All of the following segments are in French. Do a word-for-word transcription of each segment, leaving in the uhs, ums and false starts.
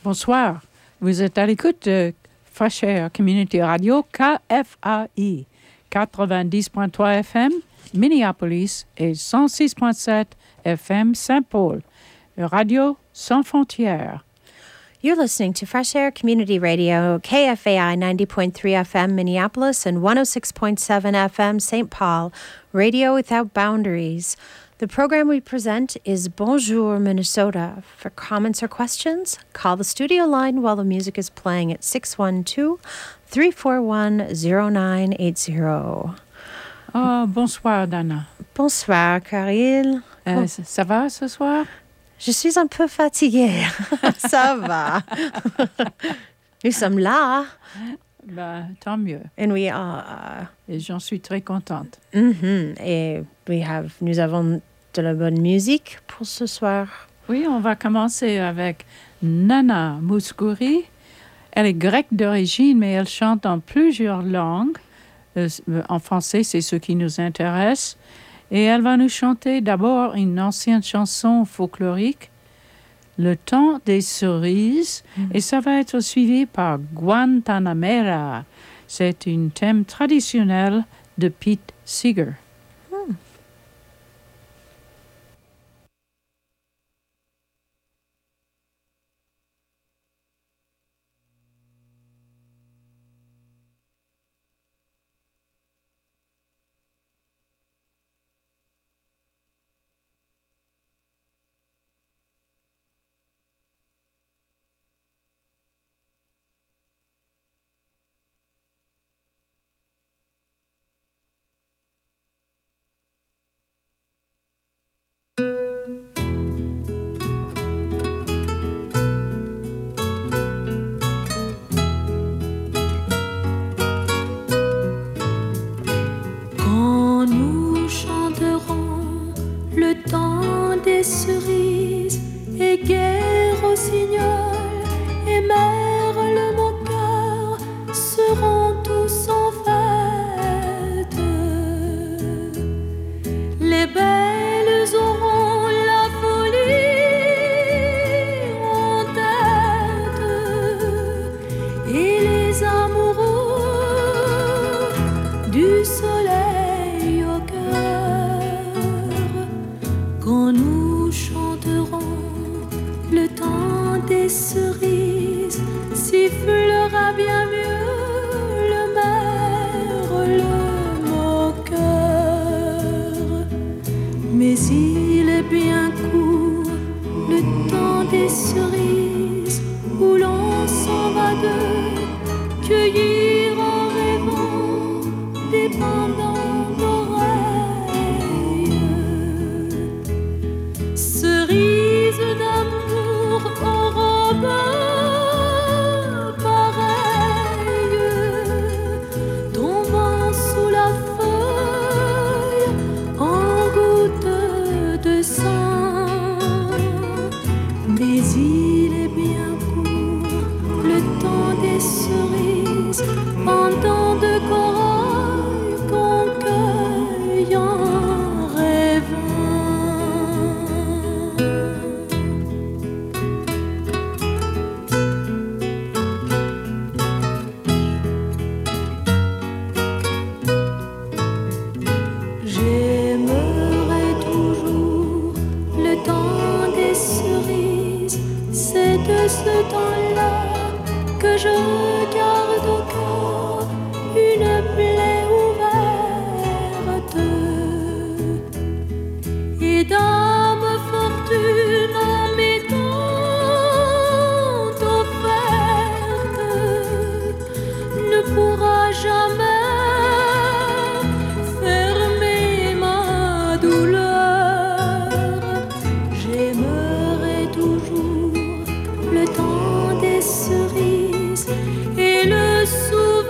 Bonsoir. Vous êtes à l'écoute de Fresh Air Community Radio K F A I quatre-vingt-dix point trois F M Minneapolis et cent six point sept F M Saint-Paul. Radio sans frontières. You're listening to Fresh Air Community Radio, K F A I ninety point three F M Minneapolis and one oh six point seven F M Saint Paul, Radio Without Boundaries. The program we present is Bonjour Minnesota. For comments or questions, call the studio line while the music is playing at six one two, three four one, zero nine eight zero. Oh, bonsoir, Dana. Bonsoir, Karil. Euh, ça, ça va ce soir? Je suis un peu fatiguée. Ça va. Nous sommes là. Ben, tant mieux. And we are. Et j'en suis très contente. Mm-hmm. Et we have, nous avons de la bonne musique pour ce soir. Oui, on va commencer avec Nana Mouskouri. Elle est grecque d'origine, mais elle chante en plusieurs langues. Euh, en français, c'est ce qui nous intéresse. Et elle va nous chanter d'abord une ancienne chanson folklorique, Le temps des cerises, mm. et ça va être suivi par Guantanamera. C'est un thème traditionnel de Pete Seeger. Mm. Le temps des cerises et le sourire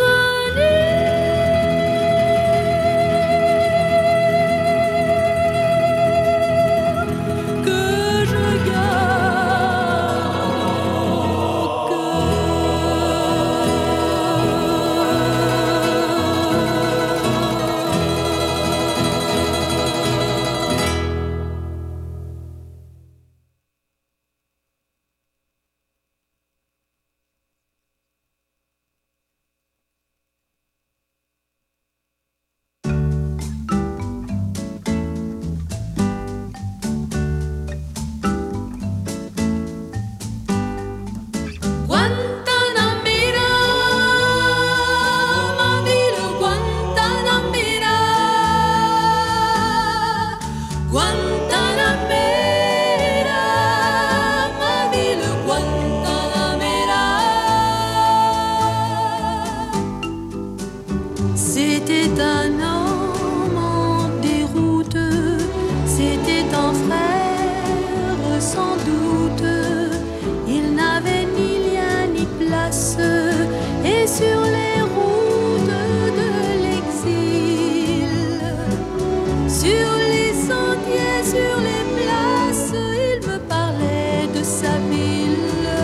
sur les routes de l'exil, sur les sentiers, sur les places, il me parlait de sa ville.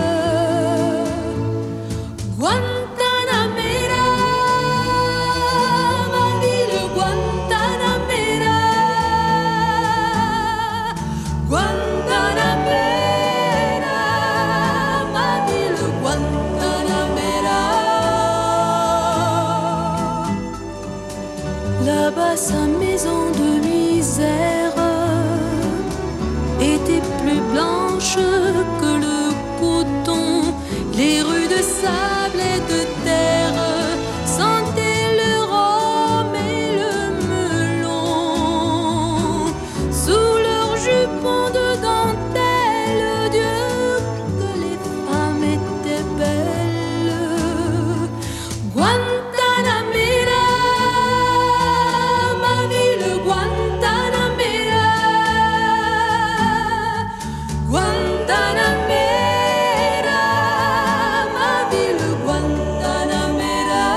Guantanamera, ma ville Guantanamera, Guantanamera, ma ville Guantanamera. Là-bas sa maison de misère était plus blanche que le coton, les rues de sable et de terre sentaient le rhum et le melon. Sous leurs jupons de dentelle, Dieu, que les femmes étaient belles. Guantanamera, ma ville Guantanamera, Guantanamera, ma ville Guantanamera.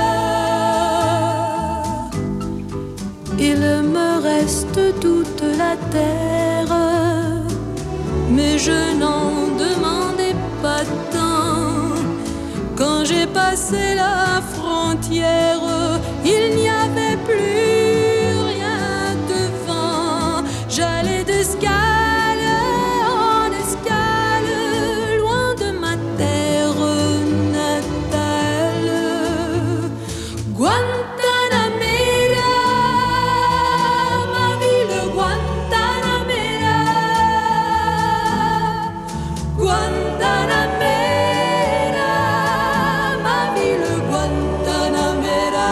Il me reste toute la terre, mais je n'en demandais pas tant. Quand j'ai passé la frontière, il n'y avait plus rien devant. J'allais d'escale en escale, loin de ma terre natale. Guantanamera, ma ville Guantanamera, Guantanamera, ma ville Guantanamera,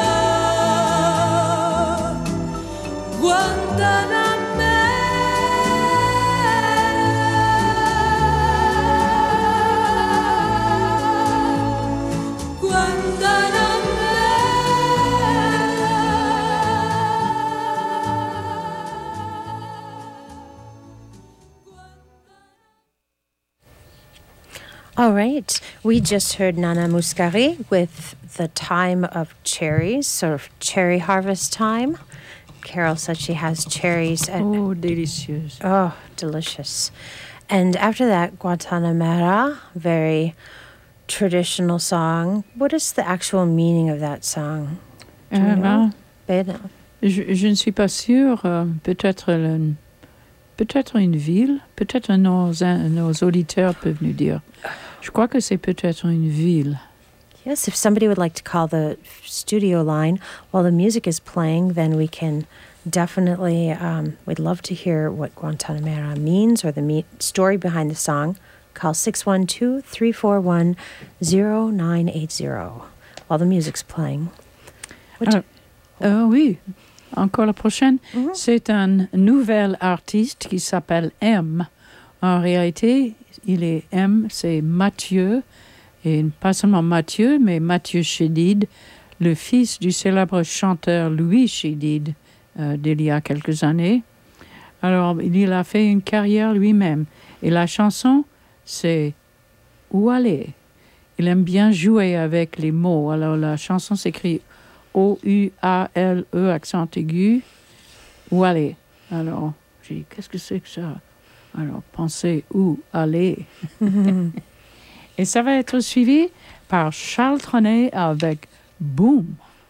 All right. We just heard Nana Mouskouri with The Time of Cherries, sort of cherry harvest time. Carol said she has cherries. At, Oh, délicieuse. oh, delicious. And after that, Guantanamera, very traditional song. What is the actual meaning of that song? Do you Euh, know? ben, Ben, je, je ne suis pas sûre. euh, peut-être, le- peut-être une ville. Peut-être nos, un- nos auditeurs peuvent nous dire. Je crois que c'est peut-être une ville. Yes, if somebody would like to call the studio line while the music is playing, then we can definitely, um, we'd love to hear what Guantanamera means or the me- story behind the song. Call six one two, three four one, zero nine eight zero while the music's playing. What Alors, euh, oui, encore la prochaine. Mhm. C'est un nouvel artiste qui s'appelle M. En réalité, il est M, c'est Mathieu, et pas seulement Mathieu, mais Mathieu Chédid, le fils du célèbre chanteur Louis Chédid euh, d'il y a quelques années. Alors, il a fait une carrière lui-même. Et la chanson, c'est « Où aller ?» Il aime bien jouer avec les mots. Alors, la chanson s'écrit O U A L E, accent aigu, « Où aller ?» Alors, j'ai dit « Qu'est-ce que c'est que ça ?» Alors, pensez « Où aller ?» Et ça va être suivi par Charles Trenet avec « Boom ».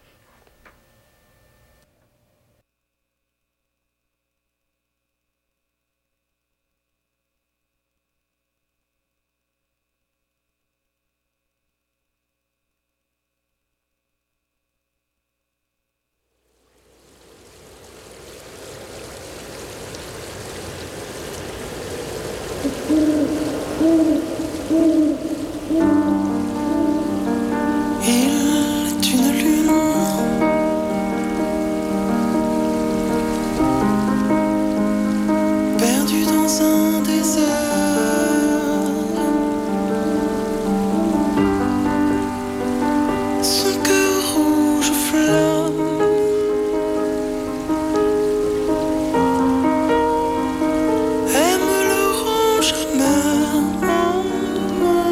Il est une lune perdue dans un désert. Son cœur rouge flamme aime l'orange amère.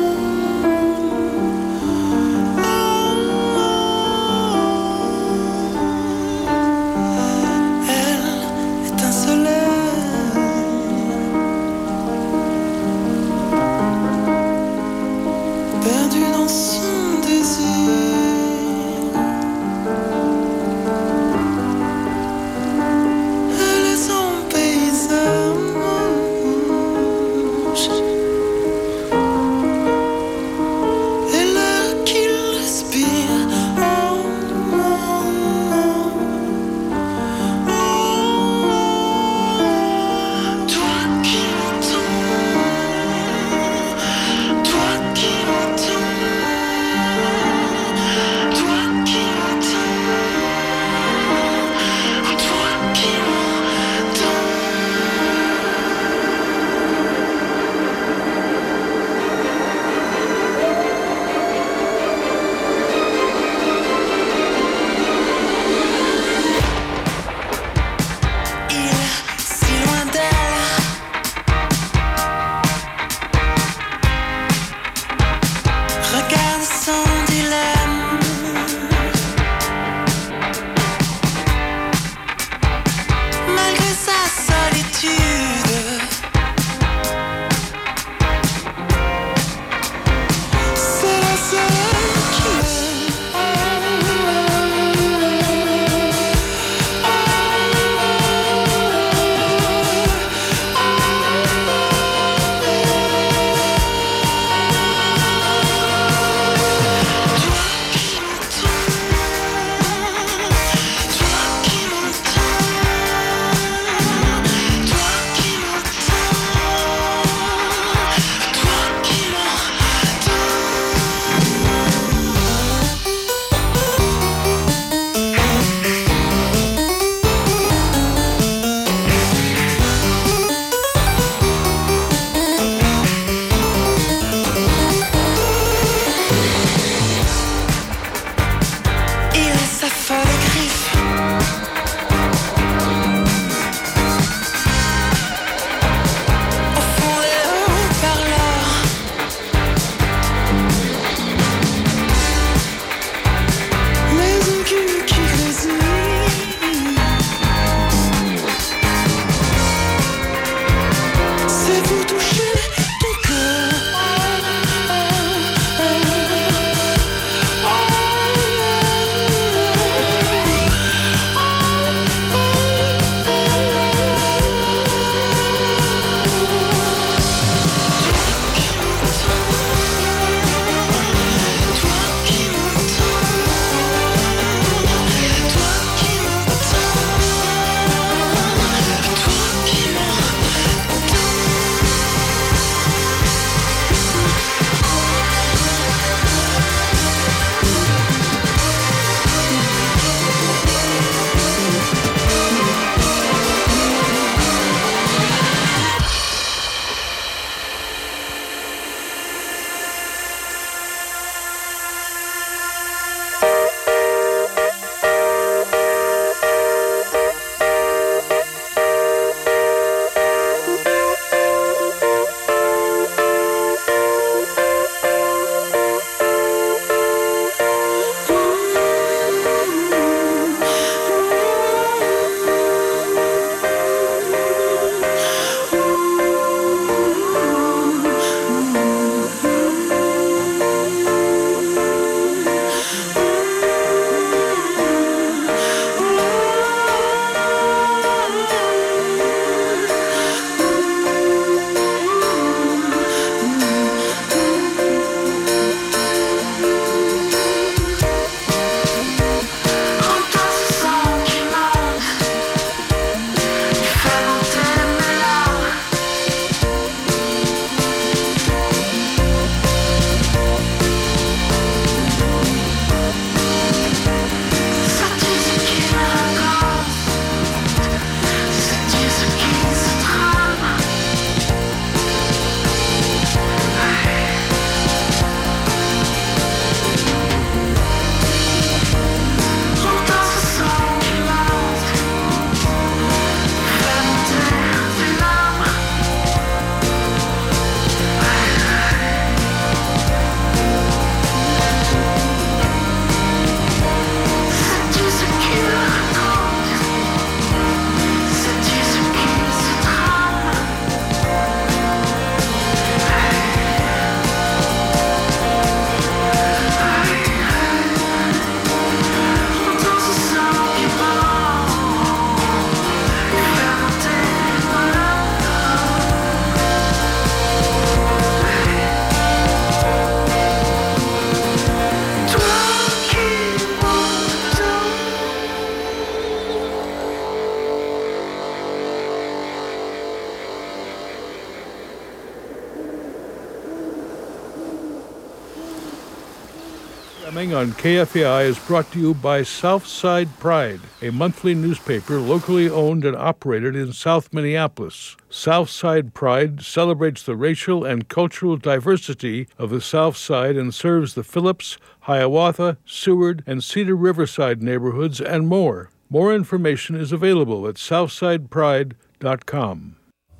Programming on K F A I is brought to you by Southside Pride, a monthly newspaper locally owned and operated in South Minneapolis. Southside Pride celebrates the racial and cultural diversity of the South Side and serves the Phillips, Hiawatha, Seward, and Cedar Riverside neighborhoods and more. More information is available at southside pride dot com.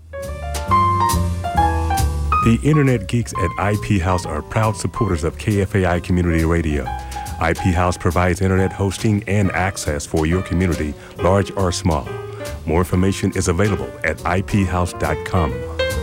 The Internet geeks at I P House are proud supporters of K F A I Community Radio. I P House provides internet hosting and access for your community, large or small. More information is available at I P house dot com.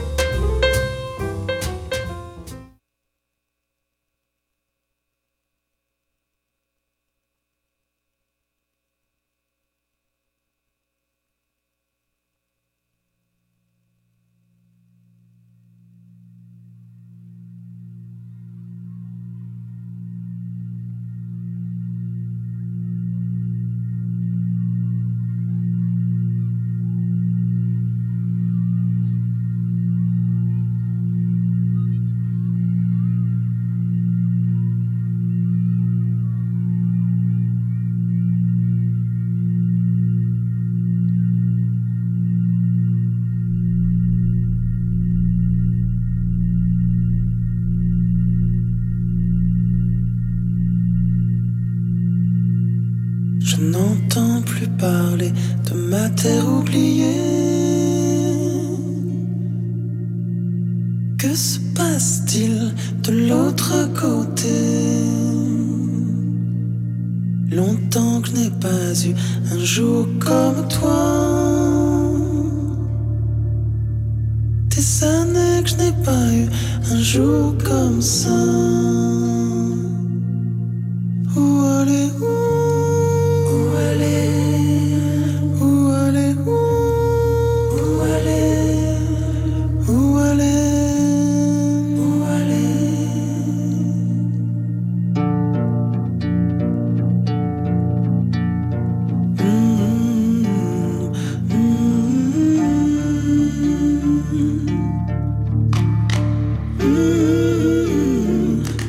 Je n'entends plus parler de ma terre oubliée. Que se passe-t-il de l'autre côté? Longtemps que je n'ai pas eu un jour comme toi. Des années que je n'ai pas eu un jour comme ça. Où aller, où? Où aller, où aller, où, où aller, où aller, où aller. Mmh, mmh, mmh.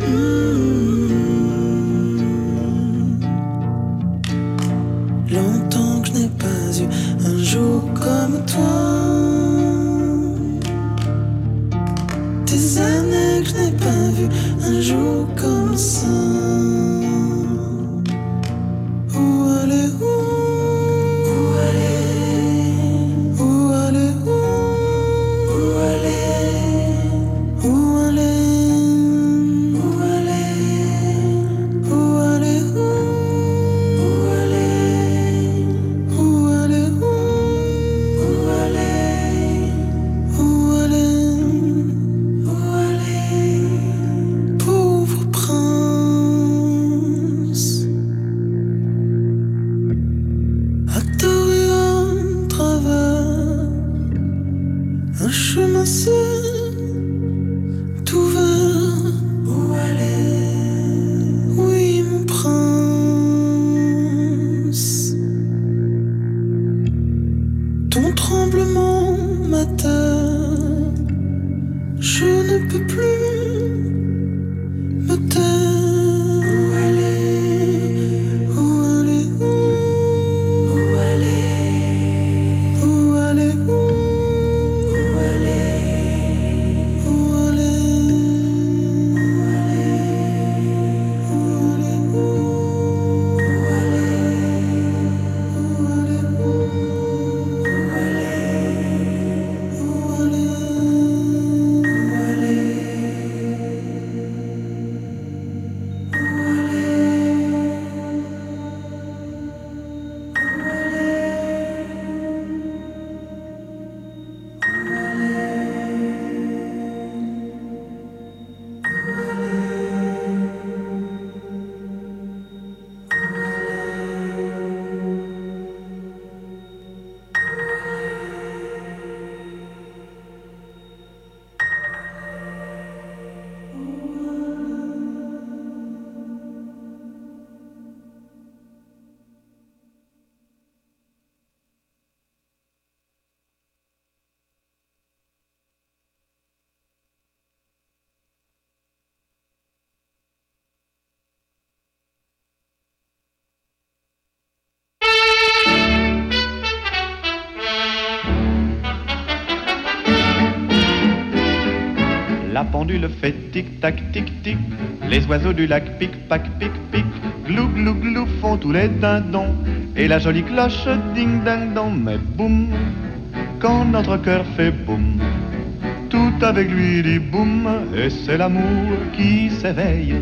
La pendule fait tic-tac, tic-tic. Les oiseaux du lac pic-pac, pic-pic. Glou, glou, glou font tous les dindons. Et la jolie cloche ding-ding-dong. Mais boum, quand notre cœur fait boum, tout avec lui dit boum. Et c'est l'amour qui s'éveille.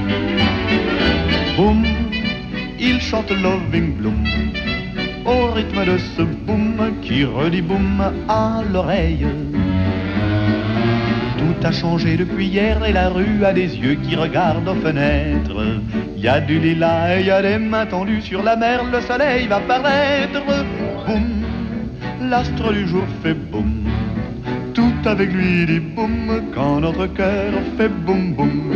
Boum, il chante Loving Bloom au rythme de ce boum qui redit boum à l'oreille. Tout a changé depuis hier et la rue a des yeux qui regardent aux fenêtres. Il y a du lilas et il y a des mains tendues sur la mer, le soleil va paraître. Boum, l'astre du jour fait boum, tout avec lui dit boum quand notre cœur fait boum boum.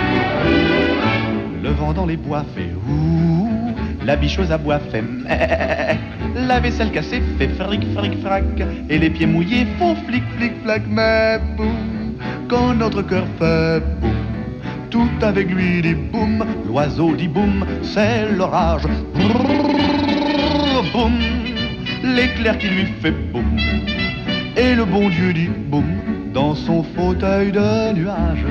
Le vent dans les bois fait ouh, la bicheuse à bois fait meh, la vaisselle cassée fait fric fric frac, et les pieds mouillés font flic flic flac. Mais boum, quand notre cœur fait boum, tout avec lui dit boum, l'oiseau dit boum, c'est l'orage. Brrr, boum, l'éclair qui lui fait boum, et le bon Dieu dit boum dans son fauteuil de nuage.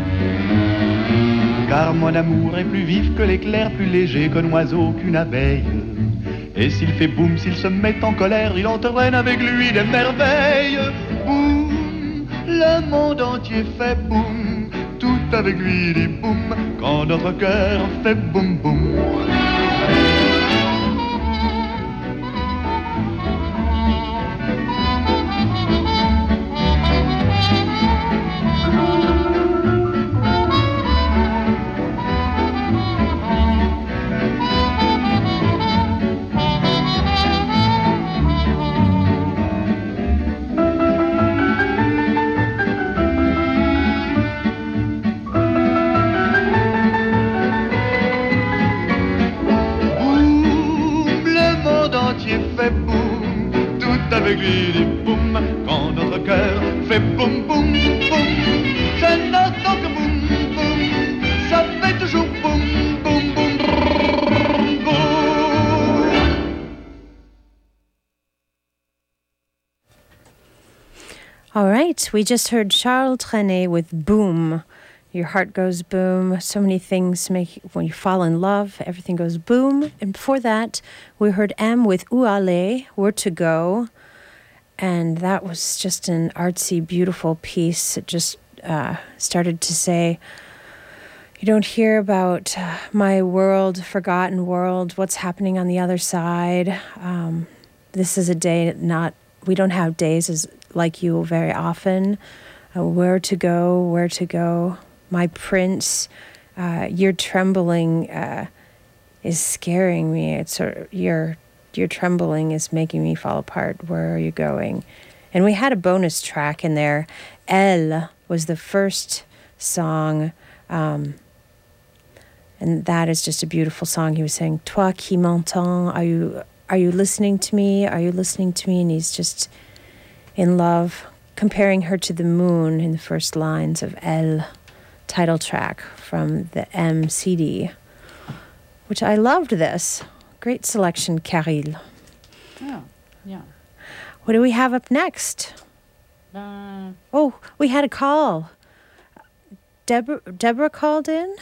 Car mon amour est plus vif que l'éclair, plus léger qu'un oiseau, qu'une abeille. Et s'il fait boum, s'il se met en colère, il entraîne avec lui des merveilles. Boum, le monde entier fait boum, tout avec lui dit boum, quand notre cœur fait boum boum. Avec lui dit boum, quand notre cœur fait boum boum boum. Je n'entends que boum boum, ça fait toujours boum boum boum boum. All right, we just heard Charles Trenet with Boom. Your heart goes boom. So many things make, when you fall in love, everything goes boom. And before that, we heard M with Où aller, Where to go. And that was just an artsy, beautiful piece. It just uh, started to say, you don't hear about uh, my world, forgotten world, what's happening on the other side. Um, this is a day not, we don't have days as like you very often. Uh, where to go, where to go. My prince, uh, your trembling uh, is scaring me. It's sort of, your your trembling is making me fall apart. Where are you going? And we had a bonus track in there. Elle was the first song, um, and that is just a beautiful song. He was saying, "Toi qui m'entends, are you are you listening to me? Are you listening to me?" And he's just in love, comparing her to the moon in the first lines of Elle, title track from the M C D, which I loved this. Great selection, Caril. Oh, yeah. What do we have up next? Uh, oh, we had a call. Deborah, Deborah called in,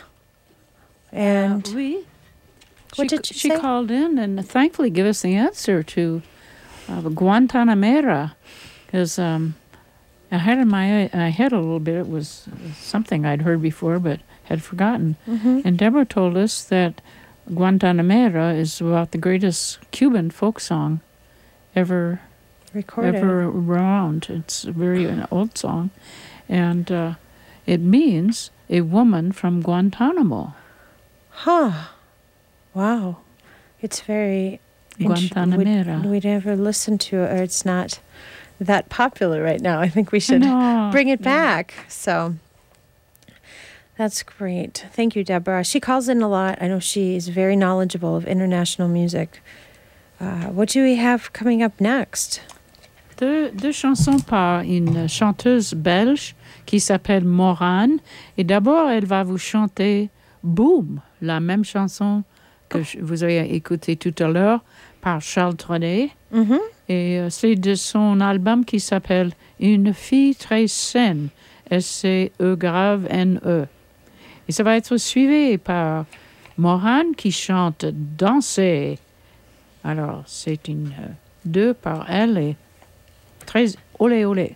and uh, we. What she, did she She say? called in and thankfully gave us the answer to uh, Guantanamera, because um, I had in my I had a little bit. It was something I'd heard before, but had forgotten. Mm-hmm. And Deborah told us that Guantanamera is about the greatest Cuban folk song ever recorded. ever around. It's a very an old song, and uh, it means a woman from Guantanamo. Huh. Wow. It's very... Guantanamera. We, we never listened to it, or it's not that popular right now. I think we should No, bring it yeah. back. So that's great. Thank you, Deborah. She calls in a lot. I know she is very knowledgeable of international music. Uh, what do we have coming up next? Deux, deux chansons par une chanteuse belge qui s'appelle Morane. Et d'abord, elle va vous chanter Boom, la même chanson que je, vous avez écoutée tout à l'heure par Charles Trenet. Mm-hmm. Et euh, c'est de son album qui s'appelle Une fille très saine. S C E grave N E. Et ça va être suivi par Morane qui chante Danser. Alors, c'est une euh, deux par elle et très olé olé.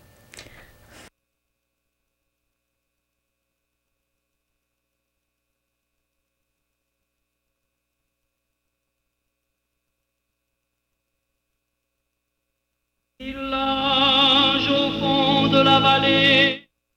Village au fond de la vallée.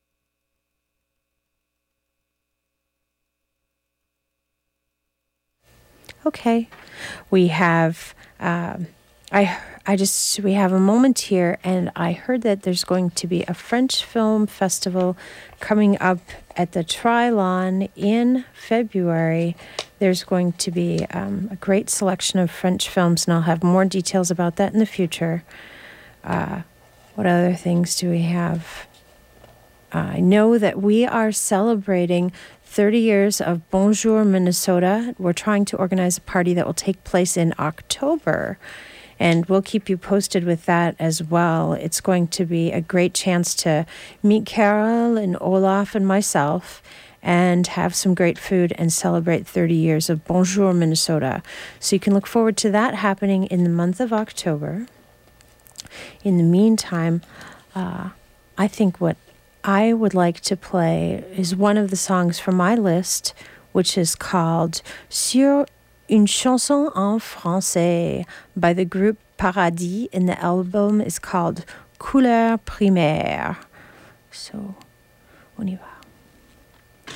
Okay, we have, um, I, I just, we have a moment here, and I heard that there's going to be a French film festival coming up at the Trilon in February. There's going to be um, a great selection of French films, and I'll have more details about that in the future. Uh, what other things do we have? Uh, I know that we are celebrating thirty years of Bonjour Minnesota. We're trying to organize a party that will take place in October, and we'll keep you posted with that as well. It's going to be a great chance to meet Carol and Olaf and myself and have some great food and celebrate thirty years of Bonjour Minnesota. So you can look forward to that happening in the month of October. In the meantime, uh, I think what I would like to play is one of the songs from my list, which is called Sur une chanson en français by the group Paradis, and the album is called Couleur primaire. So, on y va.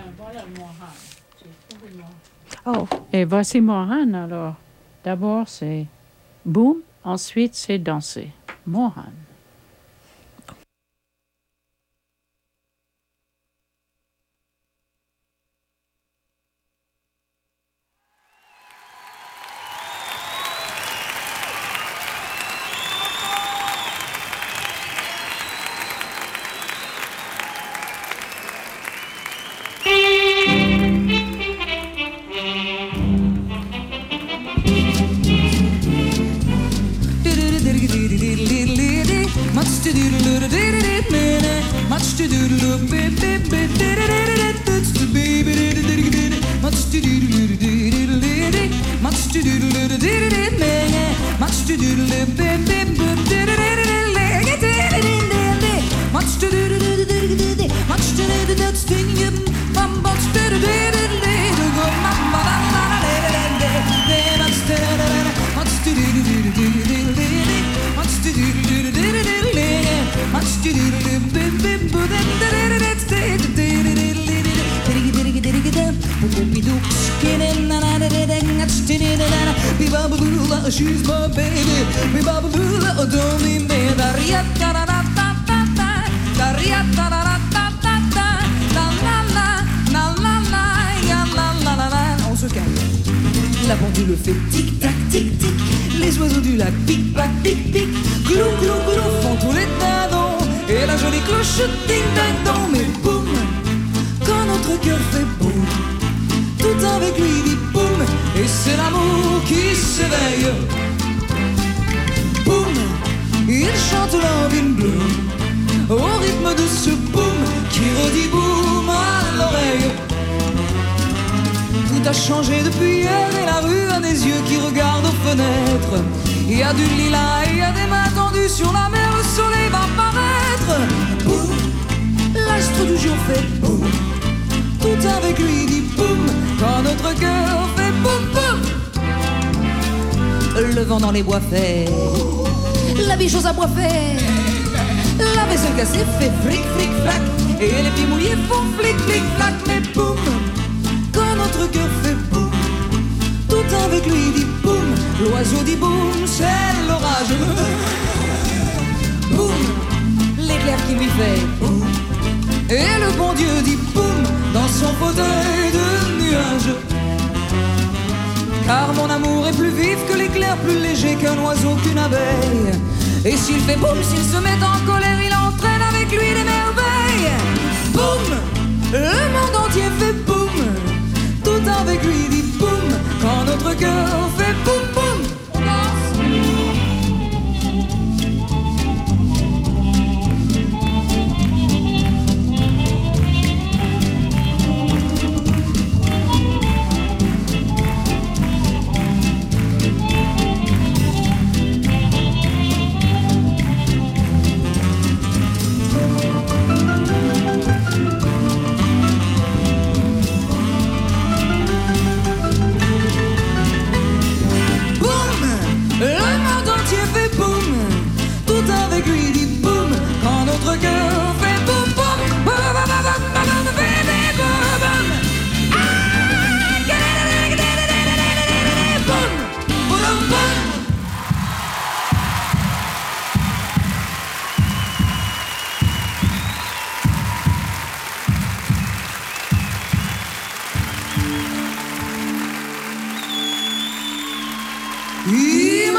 Oh. Et voici Morane alors. D'abord c'est boum, ensuite c'est danser. Morane. She's my baby, me baba bula, don't me me da ria da da da da da da ria da da da da da da la la la la la ya la la la la. On se calme. La pendule fait tic tac tic tic, les oiseaux du lac pic pac pic pic, glou glou glou font tous les dindons, et la jolie cloche ding ding dong. Mais boum, quand notre cœur fait boum, tout avec lui dit boum, et c'est l'amour qui s'éveille. Boum, il chante Love in Bloom au rythme de ce boum qui redit boum à l'oreille. Tout a changé depuis hier et la rue a des yeux qui regardent aux fenêtres. Il y a du lilas et il y a des mains tendues sur la mer, le soleil va paraître. Boum, l'astre du jour fait boum, tout avec lui dit boum, quand notre cœur fait boum boum. Le vent dans les bois fait, la vie chose à bois fait, la vaisselle cassée fait fric fric flac, et les pieds mouillés font flic flic flac. Mais boum, quand notre cœur fait boum, tout avec lui dit boum, l'oiseau dit boum, c'est l'orage. Boum, l'éclair qui lui fait boum, et le bon Dieu dit boum dans son fauteuil de nuages. Car mon amour est plus vif que l'éclair, plus léger qu'un oiseau, qu'une abeille. Et s'il fait boum, s'il se met en colère, il entraîne avec lui les merveilles. Boum, le monde entier fait boum, tout avec lui dit boum, quand notre cœur fait boum boum.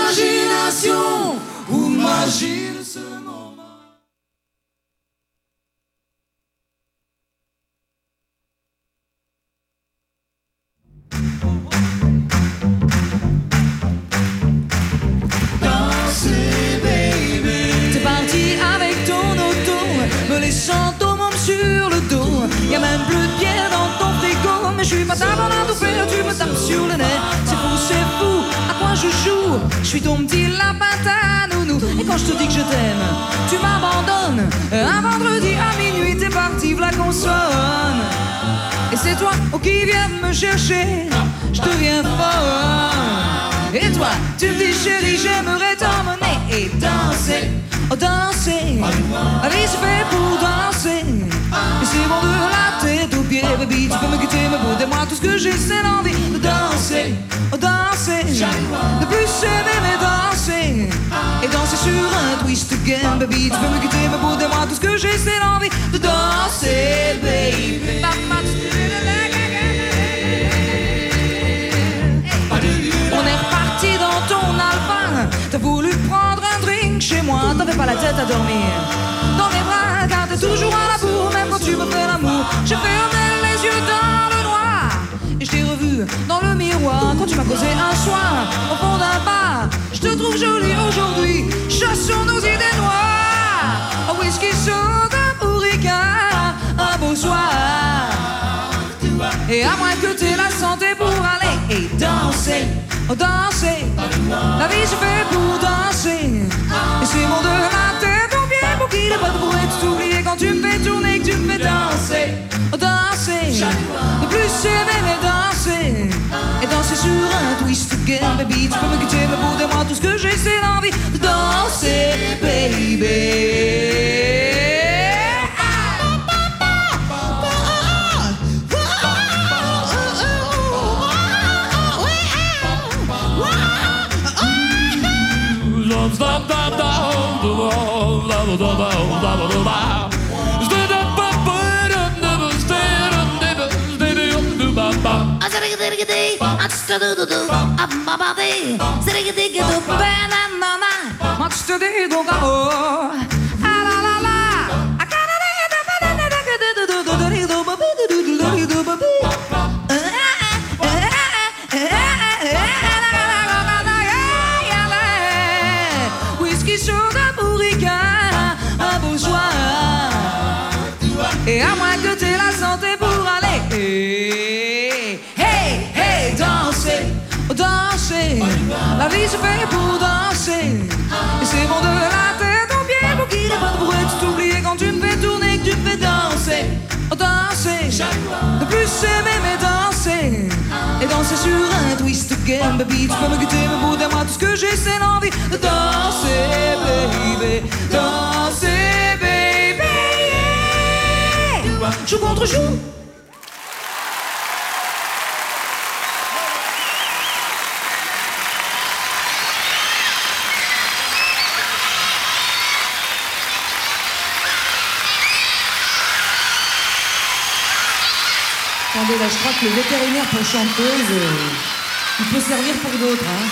imagination ou magie de ce moment. Danser, baby. T'es parti avec ton auto, me laissant ton môme sur le dos. Y'a même plus de bière dans ton frigo, mais je suis pas ta bonne à tout faire, tu me tapes sur le nez. C'est fou, c'est fou, à quoi je joue? Je suis ton petit lapin ta nounou. Et quand je te dis que je t'aime, tu m'abandonnes. Un vendredi à minuit, t'es parti, v'là qu'on sonne. Et c'est toi oh, qui viens me chercher, je deviens folle. Et toi, tu me dis chérie, j'aimerais t'emmener et danser, oh danser. La vie c'est fait pour danser. Et c'est bon de la tête aux pieds, baby. Tu peux me quitter, me bouder moi tout ce que j'ai, c'est l'envie de danser, oh danser. De plus s'aimer mais danser. Et danser sur un twist again, baby. Tu peux me quitter, me bouder moi tout ce que j'ai, c'est l'envie de danser, baby. On est reparti dans ton alpin. T'as voulu prendre un drink chez moi. T'avais pas la tête à dormir dans mes bras, car t'es toujours à la bourre. Même quand tu me fais l'amour, j'ai fermé les yeux dans le noir. Et je t'ai revu dans le miroir quand tu m'as causé un soir au fond d'un bar. Je te trouve jolie aujourd'hui, chassons nos idées noires. Un whisky soda pour Ricard, un beau soir. Et à moins que t'aies la santé pour aller et danser, oh danser. La vie se fait pour danser. Et c'est bon de la tête aux pieds pour qu'il ait pas de bruit de t'oublier quand tu me fais tourner, que tu me fais danser, oh danser. De plus s'aimer mais danser. Et danser sur un twist again, baby. Tu peux me quitter, me bouder moi tout ce que j'ai, c'est l'envie de danser, baby. Whisky soda pour Ricard, un beau soir. Et à moins que t'aies la santé pour aller hey, hey, hey, danser, oh, danser. La vie se fait pour danser. Et c'est bon de la tête aux pieds pour qu'il ait pas de bruit de t'oublier quand tu me fais tourner, que tu me fais danser, oh, danser. De plus s'aimer mais danser. Et danser sur un twist again, baby. Tu peux me quitter, me bouder moi tout ce que j'ai, c'est l'envie de danser, baby. Danser, baby. Joue contre joue. Attendez, là, je crois que le vétérinaire pour chanteuse, euh, il peut servir pour d'autres, hein.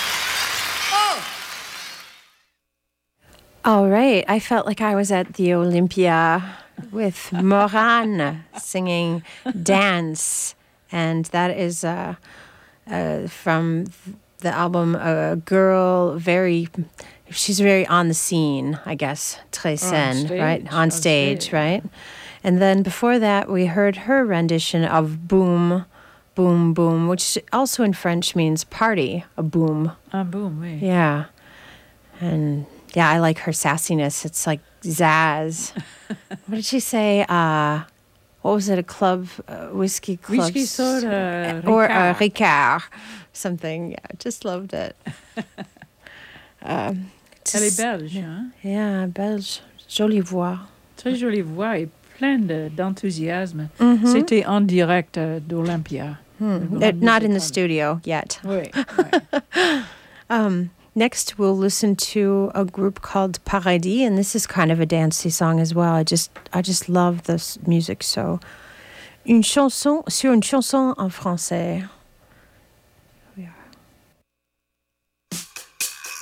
Oh! All right, I felt like I was at the Olympia with Moran singing Dance, and that is uh, uh, from the album A Girl, very, she's very on the scene, I guess, très scène, right? On, on stage, stage, right? And then before that, we heard her rendition of Boom, Boom, Boom, which also in French means party, a boom. Un boom, oui. Yeah. And yeah, I like her sassiness. It's like zazz. What did she say? Uh, what was it? A club, uh, whiskey club? Whiskey soda, or Ricard. uh, Ricard, something. Yeah, just loved it. um, Elle est belge, hein? Yeah, belge. Jolie voix. Très jolie voix et plein de, d'enthousiasme. Mm-hmm. C'était en direct uh, d'Olympia. Hmm. Not in the studio yet. Oui. oui. um, next, we'll listen to a group called Paradis, and this is kind of a dancey song as well. I just, I just love this music so. Une chanson sur une chanson en français.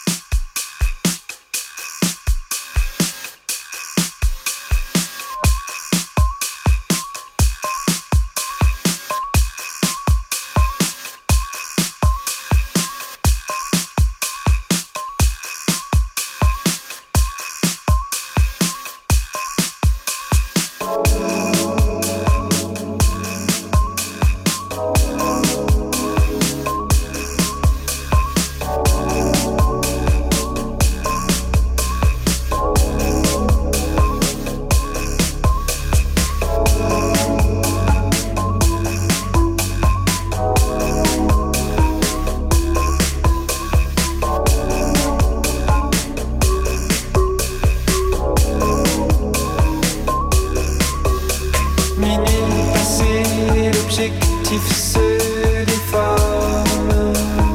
l'objectif se déforme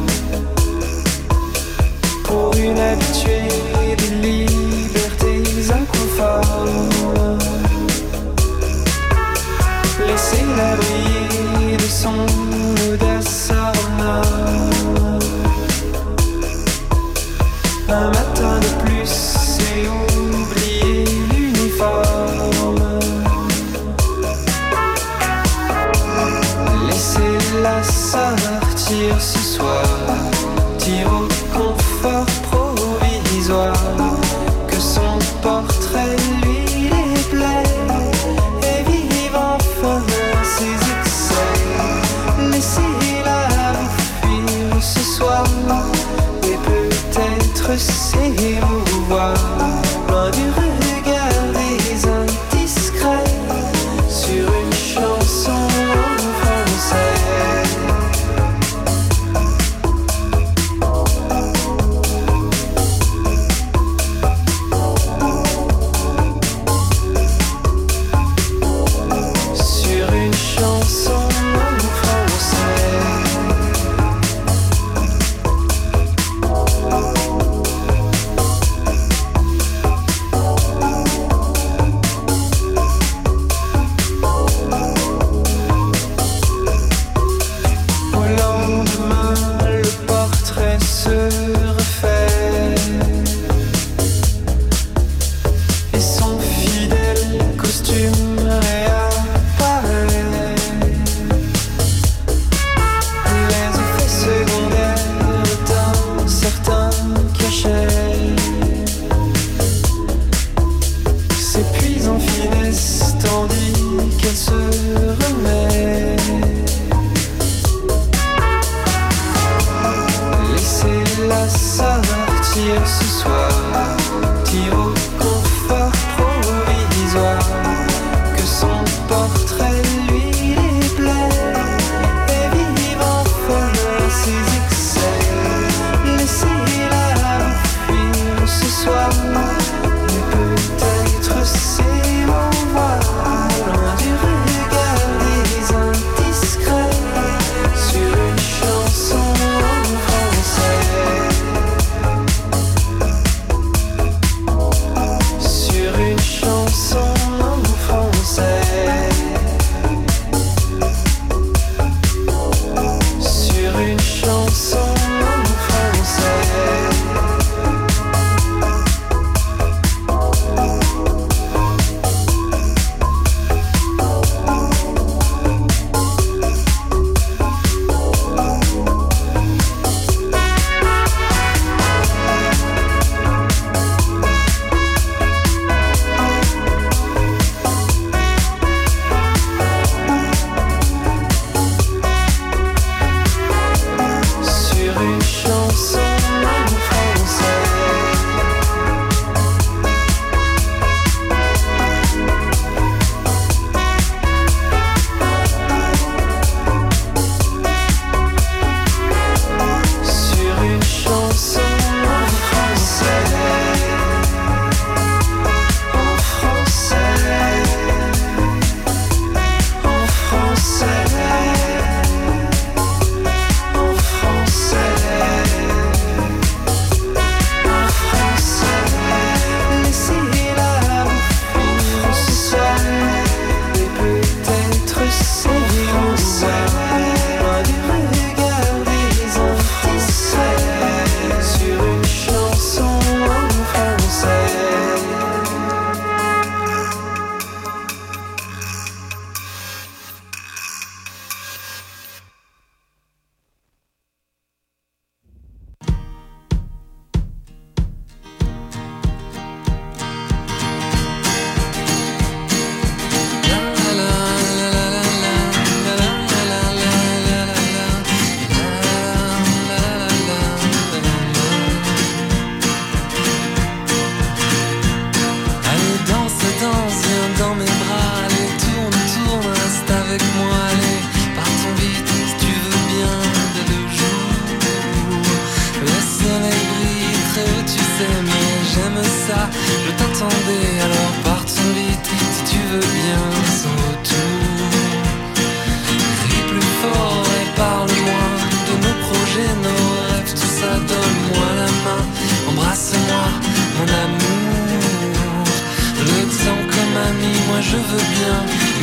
pour une habituée des libertés inconformes. Laissez-la briller de son audace ornée. Un matin de plus et oublier l'uniforme. Laissez-la sortir ce soir, dire au confort provisoire que son portrait lui déplaît et vive enfin ses excès. Laissez-la fuir ce soir et peut-être s'émouvoir loin du regard des indiscrets sur une chanson en français.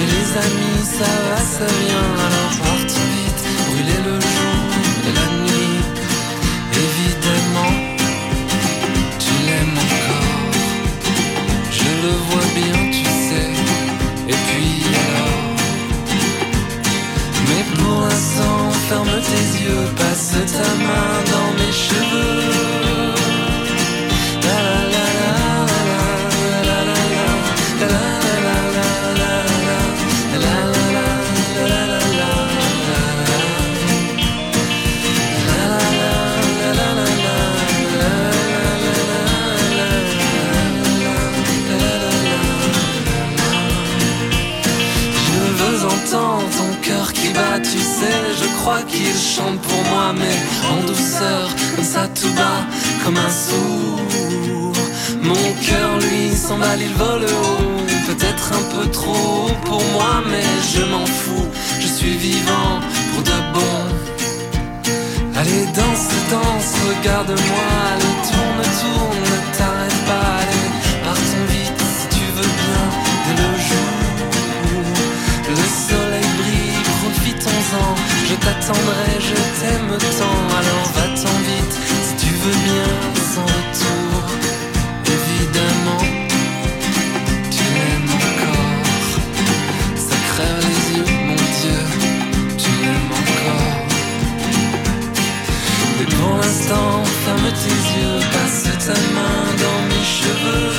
Mais les amis, ça va, ça vient. Alors partons vite, brûler le jour et la nuit. Évidemment, tu l'aimes encore. Je le vois bien, tu sais. Et puis alors. Mais pour l'instant, ferme tes yeux, passe ta main dans mes cheveux. La la la la la la la la la ton cœur qui bat, tu sais, je crois qu'il chante pour moi, mais en douceur, comme ça tout bas, comme un sourd. Mon cœur lui s'emballe, il vole haut, peut-être un peu trop haut pour moi, mais je m'en fous, je suis vivant pour de bon. Allez danse, danse, regarde-moi, allez tourne, tourne, ne t'arrête pas, allez partons vite si tu veux bien, dès le jour. Le soleil brille, profitons-en. Je t'attendrai, je t'aime tant. Alors va-t'en vite, si tu veux bien, sans retour. Évidemment, tu l'aimes encore. Ça crève les yeux, mon Dieu, tu l'aimes encore. Mais pour l'instant, ferme tes yeux, passe ta main dans mes cheveux.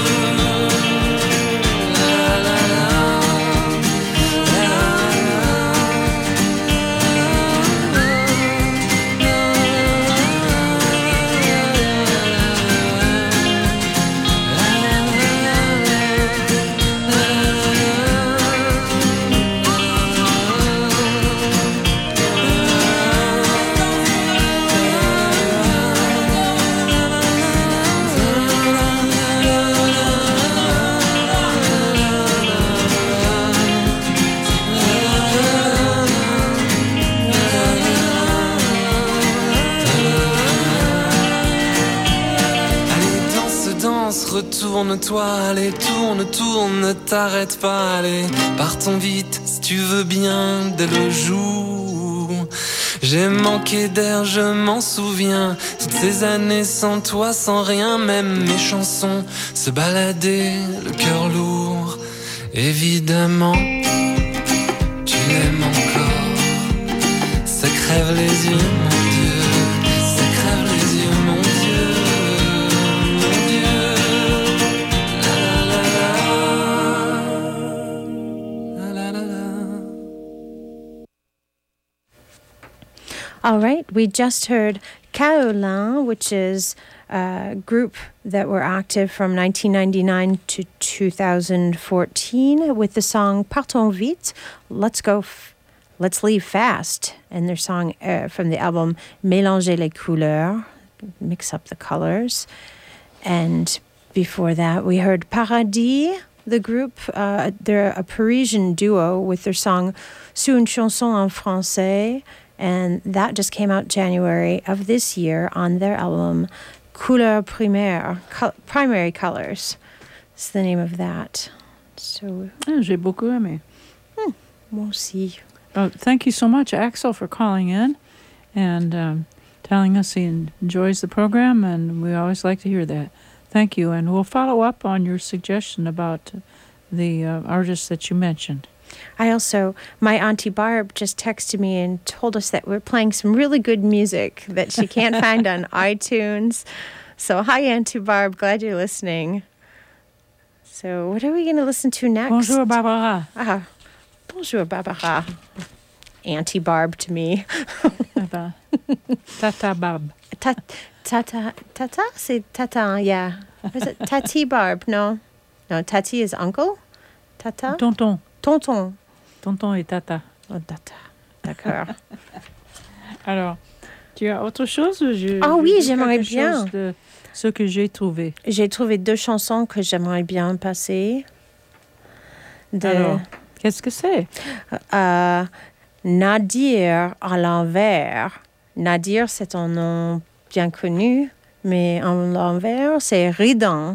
Retourne-toi, allez, tourne, tourne, ne t'arrête pas, allez, partons vite, si tu veux bien, dès le jour. J'ai manqué d'air, je m'en souviens, toutes ces années sans toi, sans rien, même mes chansons se baladaient, le cœur lourd. Évidemment, tu l'aimes encore, ça crève les yeux, mon Dieu, ça crève les yeux, mon Dieu. All right, we just heard Kaolin, which is a group that were active from nineteen ninety-nine to two thousand fourteen with the song Partons vite, let's go, f- let's leave fast, and their song uh, from the album Mélanger les couleurs, mix up the colors. And before that, we heard Paradis, the group, uh, they're a Parisian duo with their song Sous une chanson en français. And that just came out January of this year on their album Couleur Primaire, Co- Primary Colors. It's the name of that. So, ah, j'ai beaucoup aimé. Hmm, moi aussi. Oh, thank you so much, Axel, for calling in and um, telling us he enjoys the program, and we always like to hear that. Thank you, and we'll follow up on your suggestion about the uh, artists that you mentioned. I also, my Auntie Barb just texted me and told us that we're playing some really good music that she can't find on iTunes. So, hi, Auntie Barb. Glad you're listening. So, what are we going to listen to next? Bonjour, Barbara. Ah, bonjour, Barbara. Auntie Barb to me. Tata Barb. Ta- tata, tata? C'est tata, yeah. Is it Tati Barb? No. No, Tati is uncle. Tata? Tonton. Tonton. Tonton et tata. Oh, tata. D'accord. Alors, tu as autre chose? Je, ah oui, je j'aimerais bien. De ce que j'ai trouvé. J'ai trouvé deux chansons que j'aimerais bien passer. De, Alors, qu'est-ce que c'est? Euh, Nadir à l'envers. Nadir, c'est un nom bien connu, mais en l'envers, c'est Ridan.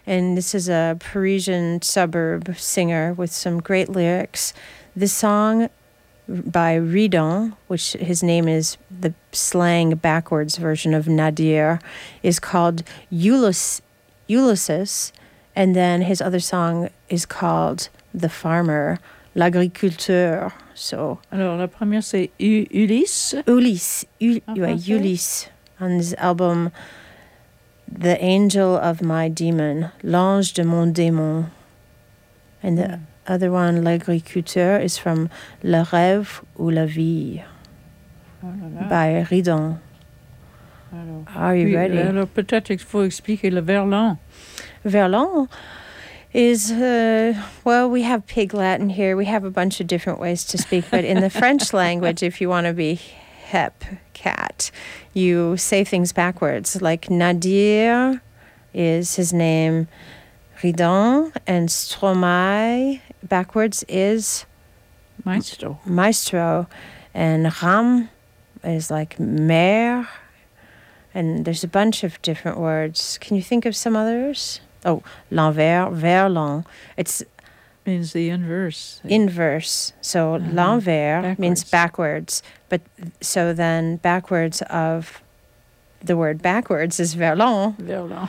And this is a Parisian suburb singer with some great lyrics. This song by Ridon, which his name is the slang backwards version of Nadir, is called Ulysses, Ulysses, and then his other song is called The Farmer, L'Agriculteur. So, alors la première c'est U- Ulysse. Ulysse, U- En ouais, français? Ulysse, on his album The Angel of My Demon, L'Ange de Mon Démon. And the Mm. other one, L'Agriculteur, is from Le Rêve ou La Vie Oh là là. by Ridon. Alors, Are you oui, ready? alors peut-être il faut expliquer le verlan. Verlan is, uh, well, we have Pig Latin here. We have a bunch of different ways to speak, but in the French language, if you want to be hep cat, you say things backwards. Like Nadir is his name, Ridon, and Stromae backwards is Maestro. Maestro, and Ram is like mère, and there's a bunch of different words. Can you think of some others? Oh, l'envers, verlan. It's Means the inverse. inverse. So Uh-huh. l'envers means Backwards. backwards, but so then backwards of the word backwards is verlan. Verlan.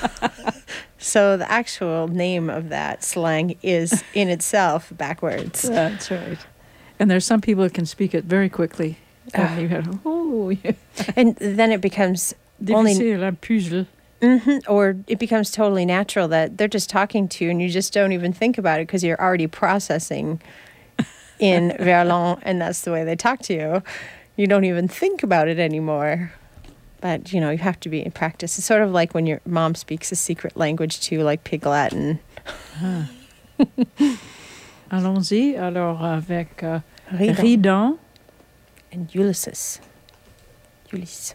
So the actual name of that slang is in itself backwards. That's right. And there's some people that can speak it very quickly. Ah. And you go, oh, yeah. And then it becomes only Difficile, un puzzle. hmm or it becomes totally natural that they're just talking to you and you just don't even think about it because you're already processing in verlan, and that's the way they talk to you. You don't even think about it anymore. But, you know, you have to be in practice. It's sort of like when your mom speaks a secret language to you, like Pig Latin. Allons-y, alors avec euh, Ridon Ridon. and Ulysses. Ulysse.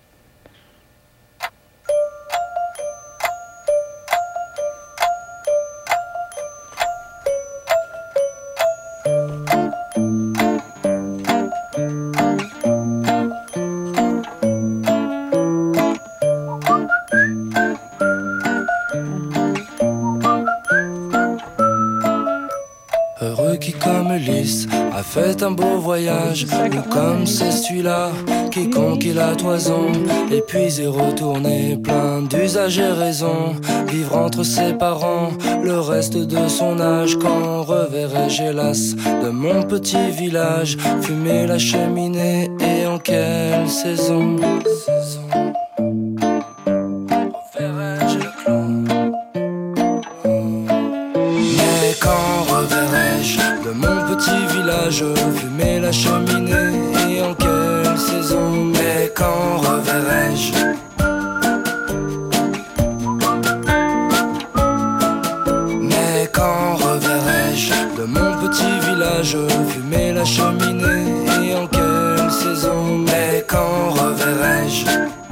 Heureux qui comme Ulysse a fait un beau voyage, ou comme c'est celui-là qui conquit la toison, et puis est retourné plein d'usages et raisons, vivre entre ses parents le reste de son âge. Quand reverrai-je hélas de mon petit village, fumer la cheminée, et en quelle saison? Reverrai-je le clos? Mais quand reverrai-je de mon petit village, fumer la cheminée, et en quelle saison? Mais quand reverrai-je? Mais quand reverrai-je de mon petit village, fumer la cheminée, et en quelle saison? Mais quand reverrai-je?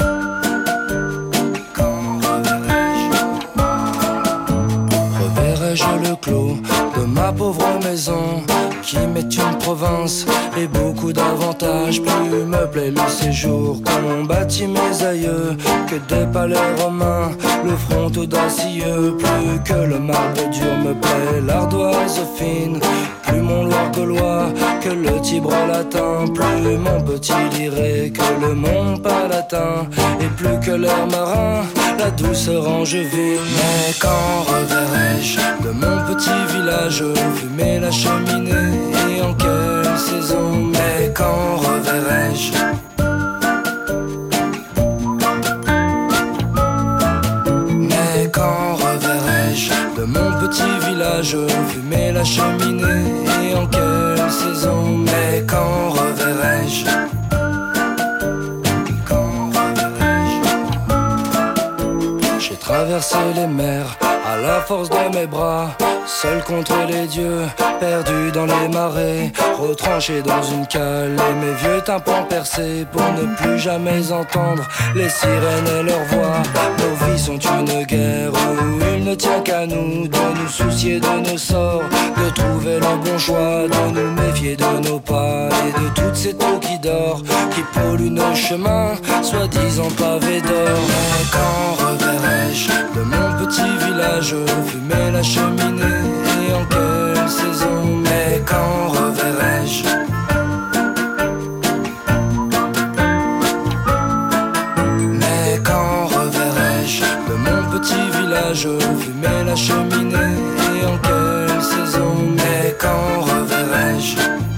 Reverrai-je le clos de ma pauvre maison, qui m'est une province et beaucoup d'avantages? Plus me plaît le séjour qu'ont bâti mes aïeux que des palais romains, le front audacieux. Plus que le marbre dur me plaît l'ardoise fine, plus mon Loire gaulois que le Tibre latin, plus mon petit Liré que le Mont Palatin, et plus que l'air marin, la douceur angevine. Mais quand reverrai-je de mon petit village, fumer la cheminée, et en quelle saison? Mais quand reverrai-je? Mais quand reverrai-je de mon petit village, fumer la cheminée, et en quelle saison? Mais quand reverrai-je? Quand reverrai-je? J'ai traversé les mers à la force de mes bras, seul contre les dieux, perdu dans les marais, retranché dans une cale, et mes vieux tympans percés pour ne plus jamais entendre les sirènes et leurs voix. Nos vies sont une guerre où il ne tient qu'à nous de nous soucier de nos sorts, de trouver le bon choix, de nous méfier de nos pas et de toutes ces eaux qui dorent, qui polluent nos chemins, soi-disant pavés d'or. Mais quand reverrai-je de mon petit village, fumait la cheminée. Et en quelle saison, mais quand reverrai-je? Mais quand reverrai-je de mon petit village, fumait la cheminée? Et en quelle saison, mais quand reverrai-je?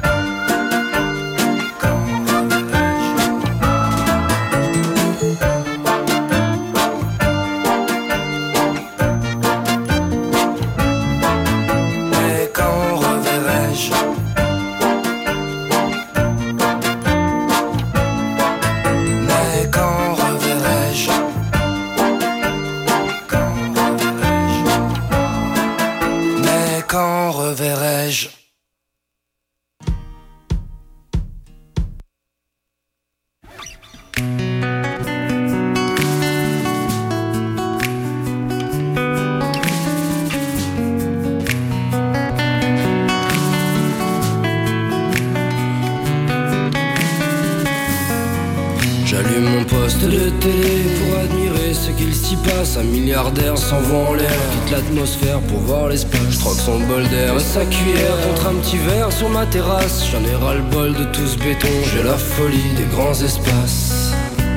Un milliardaire s'envole en l'air, quitte l'atmosphère pour voir l'espace. Je croque son bol d'air et sa cuillère contre un petit verre sur ma terrasse. J'en ai ras le bol de tout ce béton, j'ai la folie des grands espaces.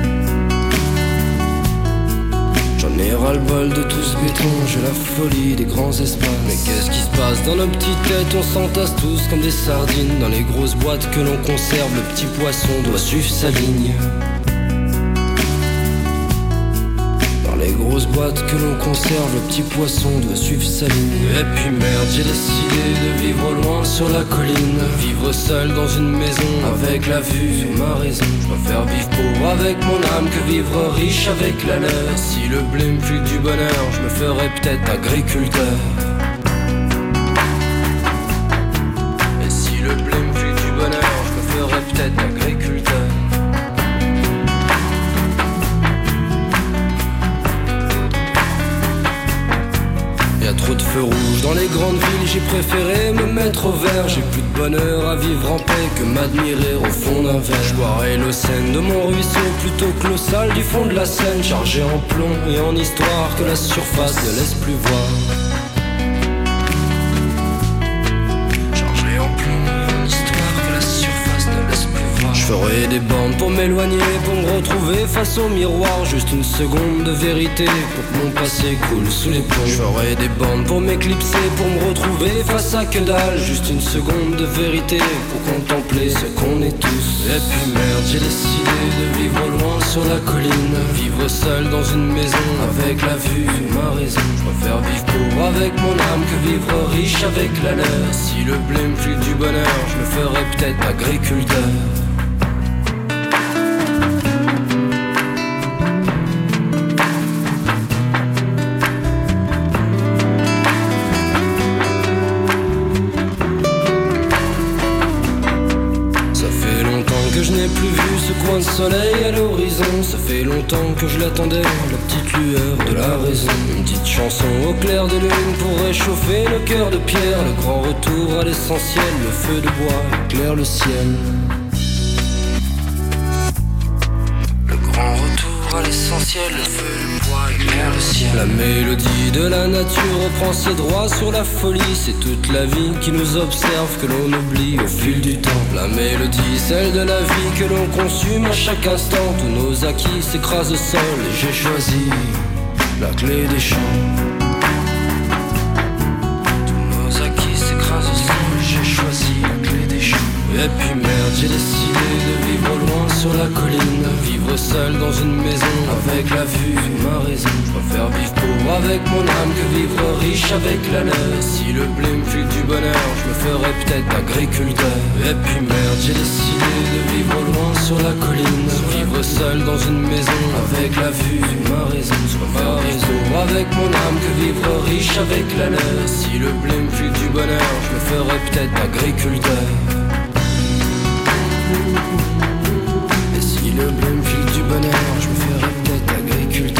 J'en ai ras le bol de tout ce béton, j'ai la folie des grands espaces. Mais qu'est-ce qui se passe dans nos petites têtes? On s'entasse tous comme des sardines dans les grosses boîtes que l'on conserve. Le petit poisson doit suivre sa ligne. Les grosses boîtes que l'on conserve, le petit poisson doit suivre sa ligne. Et puis merde, j'ai décidé de vivre loin sur la colline. Vivre seul dans une maison avec la vue sur ma raison. Je préfère vivre pauvre avec mon âme que vivre riche avec la leur. Si le blé me file du bonheur, je me ferais peut-être agriculteur. Et si le blé me file du bonheur, je me ferais peut-être agriculteur. Y'a trop de feux rouges dans les grandes villes, j'ai préféré me mettre au vert. J'ai plus de bonheur à vivre en paix que m'admirer au fond d'un verre. Je boirai l'eau saine de mon ruisseau plutôt que l'eau sale du fond de la Seine. Chargé en plomb et en histoire que la surface ne laisse plus voir. Chargé en plomb et en histoire que la surface ne laisse plus voir. Je ferai des bandes pour m'éloigner, pour me retrouver face au miroir. Juste une seconde de vérité pour que mon passé coule sous les ponts. Je ferai des bandes pour m'éclipser, pour me retrouver face à que dalle. Juste une seconde de vérité pour contempler ce qu'on est tous. Et puis merde, j'ai décidé de vivre loin sur la colline. Vivre seul dans une maison avec la vue sur ma raison. Je préfère vivre pauvre avec mon âme que vivre riche avec la leur. Si le blé me file du bonheur, je me ferais peut-être agriculteur. De soleil à l'horizon, ça fait longtemps que je l'attendais, la petite lueur de la raison. Une petite chanson au clair de lune pour réchauffer le cœur de pierre. Le grand retour à l'essentiel, le feu de bois éclaire le ciel. Le grand retour à l'essentiel, le feu de bois éclaire le ciel. La mélodie de la nature reprend ses droits sur la folie. C'est toute la vie qui nous observe, que l'on oublie au fil du temps. La mélodie, celle de la vie que l'on consume à chaque instant. Tous nos acquis s'écrasent au sol et j'ai choisi la clé des champs. Tous nos acquis s'écrasent au sol et j'ai choisi la clé des champs. Et puis merde, j'ai décidé de vivre loin sur la colline. Vivre seul dans une maison avec la vue sur ma raison. Je préfère vivre pauvre avec mon âme que vivre riche avec la leur. Si le blé me file du bonheur, je me ferais peut-être agriculteur. Et puis merde, j'ai décidé de vivre loin sur la colline. Vivre seul dans une maison avec la vue sur ma raison. Je préfère vivre pauvre avec mon âme que vivre riche avec la leur. Si le blé me file du bonheur, je me ferais peut-être agriculteur. Et si le blé me file du bonheur, je me ferais peut-être agriculteur.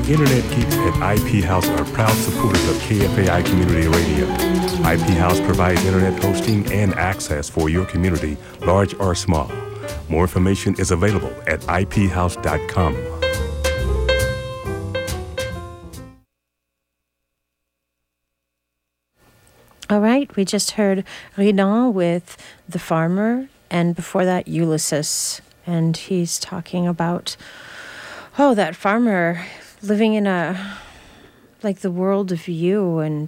Internet Geeks and I P House are proud supporters of K F A I Community Radio. I P House provides internet hosting and access for your community, large or small. More information is available at I P house dot com. All right, we just heard Ridan with The Farmer, and before that, Ulysses. And he's talking about, oh, that farmer living in a, like the world of you. And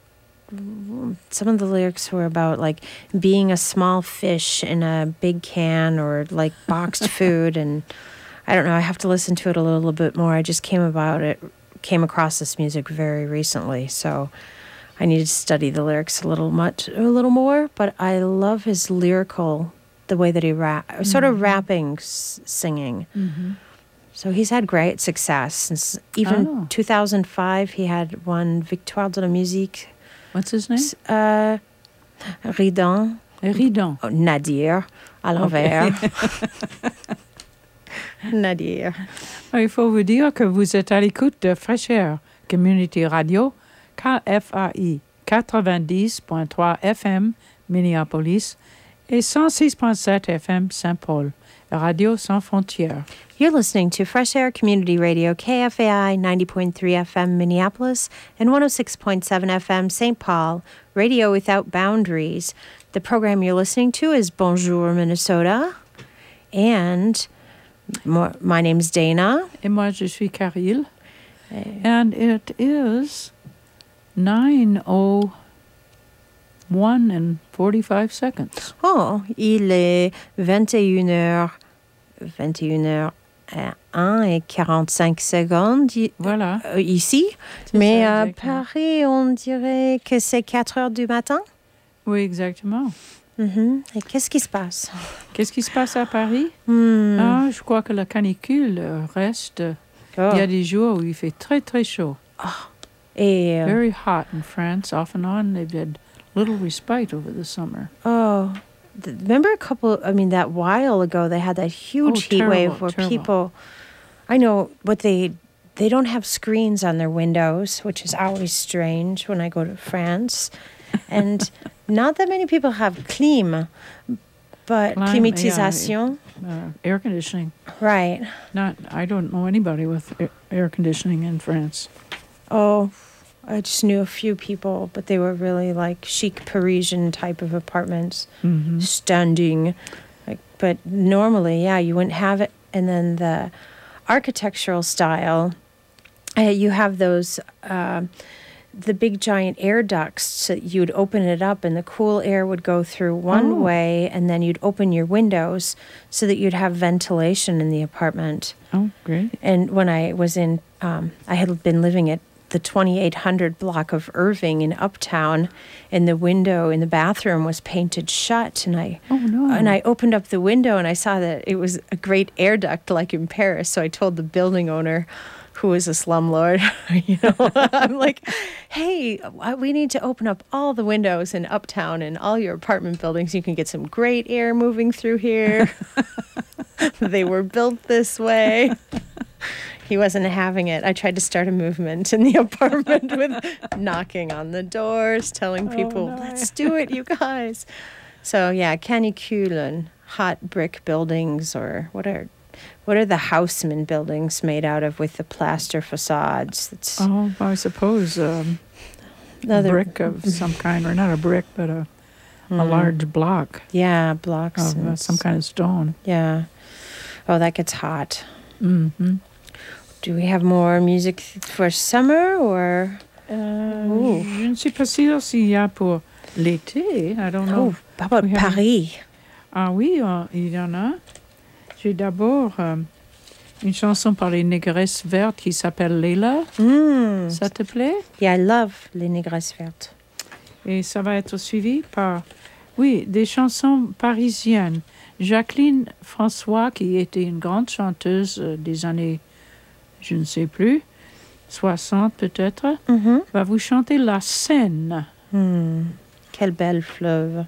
some of the lyrics were about, like, being a small fish in a big can or, like, boxed food. And I don't know, I have to listen to it a little bit more. I just came about it, came across this music very recently, so I need to study the lyrics a little much, a little more, but I love his lyrical, the way that he rap, mm-hmm. sort of rapping, s- singing. Mm-hmm. So he's had great success since even oh. two thousand five. He had won Victoire de la Musique. What's his name? Uh, Ridan. Ridan. Oh, Nadir à l'envers. Okay. Nadir. Il faut vous dire que vous êtes à l'écoute de Fresh Air Community Radio. K F A I quatre-vingt-dix point trois F M Minneapolis et cent six point sept F M Saint-Paul, Radio Sans Frontières. You're listening to Fresh Air Community Radio, K F A I ninety point three F M Minneapolis and one oh six point seven F M Saint Paul, Radio Without Boundaries. The program you're listening to is Bonjour Minnesota, and my name's Dana. Et moi, je suis Caril. And it is nine oh one and forty-five seconds. Oh, il est vingt et une heures, vingt et une heures un et quarante-cinq secondes voilà. euh, ici. C'est mais ça, à Paris, on dirait que c'est quatre heures du matin. Oui, exactement. Mm-hmm. Et qu'est-ce qui se passe? Qu'est-ce qui se passe à Paris? Mm. Ah, je crois que la canicule reste. Oh. Il y a des jours où il fait très, très chaud. Oh. Et, uh, Very hot in France, off and on. They've had little respite over the summer. Oh, th- remember a couple, I mean, that while ago, they had that huge oh, heat terrible, wave where terrible. people, I know, but they, they don't have screens on their windows, which is always strange when I go to France. And not that many people have clim, but Clim, climatisation. Yeah, uh, air conditioning. Right. Not, I don't know anybody with air, air conditioning in France. Oh, I just knew a few people, but they were really like chic Parisian type of apartments, mm-hmm. standing. Like, but normally, yeah, you wouldn't have it. And then the architectural style, uh, you have those, uh, the big giant air ducts. So you'd open it up and the cool air would go through one oh. way, and then you'd open your windows so that you'd have ventilation in the apartment. Oh, great. And when I was in, um, I had been living at the twenty-eight hundred block of Irving in Uptown, and the window in the bathroom was painted shut. And I, oh, no. and I opened up the window and I saw that it was a great air duct like in Paris. So I told the building owner, who is a slumlord, you know, I'm like, hey, we need to open up all the windows in Uptown and all your apartment buildings. You can get some great air moving through here. They were built this way. He wasn't having it. I tried to start a movement in the apartment with knocking on the doors, telling people, oh, no. let's do it, you guys. So, yeah, canicule and hot brick buildings, or what are what are the Haussmann buildings made out of with the plaster facades? It's oh, I suppose um, another brick of some kind, or not a brick, but a, mm. a large block. Yeah, blocks. Of uh, some kind of stone. Yeah. Oh, that gets hot. Mm-hmm. Do we have more music for summer, or? Euh, je ne suis pas sûre s'il y a pour l'été. I don't know. Oh, how about Paris? Ah oui, uh, il y en a. J'ai d'abord euh, une chanson par les Négresses Vertes qui s'appelle Leila. Mm. Ça te plaît? Yeah, I love les Négresses Vertes. Et ça va être suivi par, oui, des chansons parisiennes. Jacqueline François, qui était une grande chanteuse euh, des années, je ne sais plus, soixante peut-être, mm-hmm. va vous chanter La Seine. Mm. Quel bel fleuve.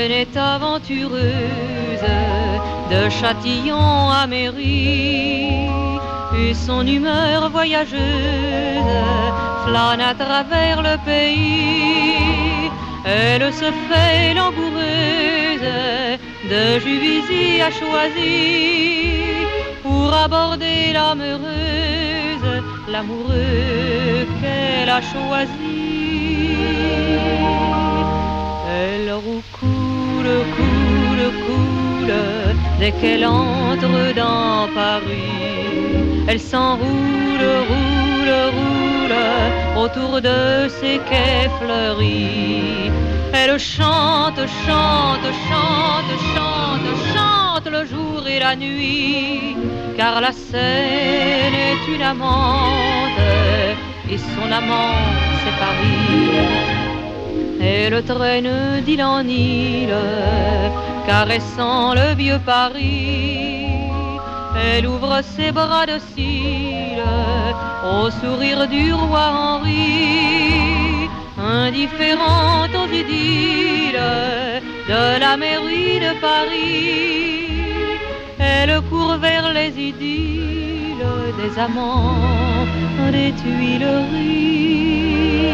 venait aventureuse de Châtillon à Mairie, et son humeur voyageuse flâne à travers le pays. Elle se fait langoureuse de Juvisy à Choisy pour aborder l'âme heureuse, l'amoureux qu'elle a choisi. Elle roucoule, coule, coule dès qu'elle entre dans Paris. Elle s'enroule, roule, roule autour de ses quais fleuris. Elle chante, chante, chante, chante, chante le jour et la nuit, car la Seine est une amante et son amant c'est Paris. Elle traîne d'île en île, caressant le vieux Paris. Elle ouvre ses bras dociles au sourire du roi Henri, indifférente aux idylles de la mairie de Paris. Elle court vers les idylles des amants des Tuileries.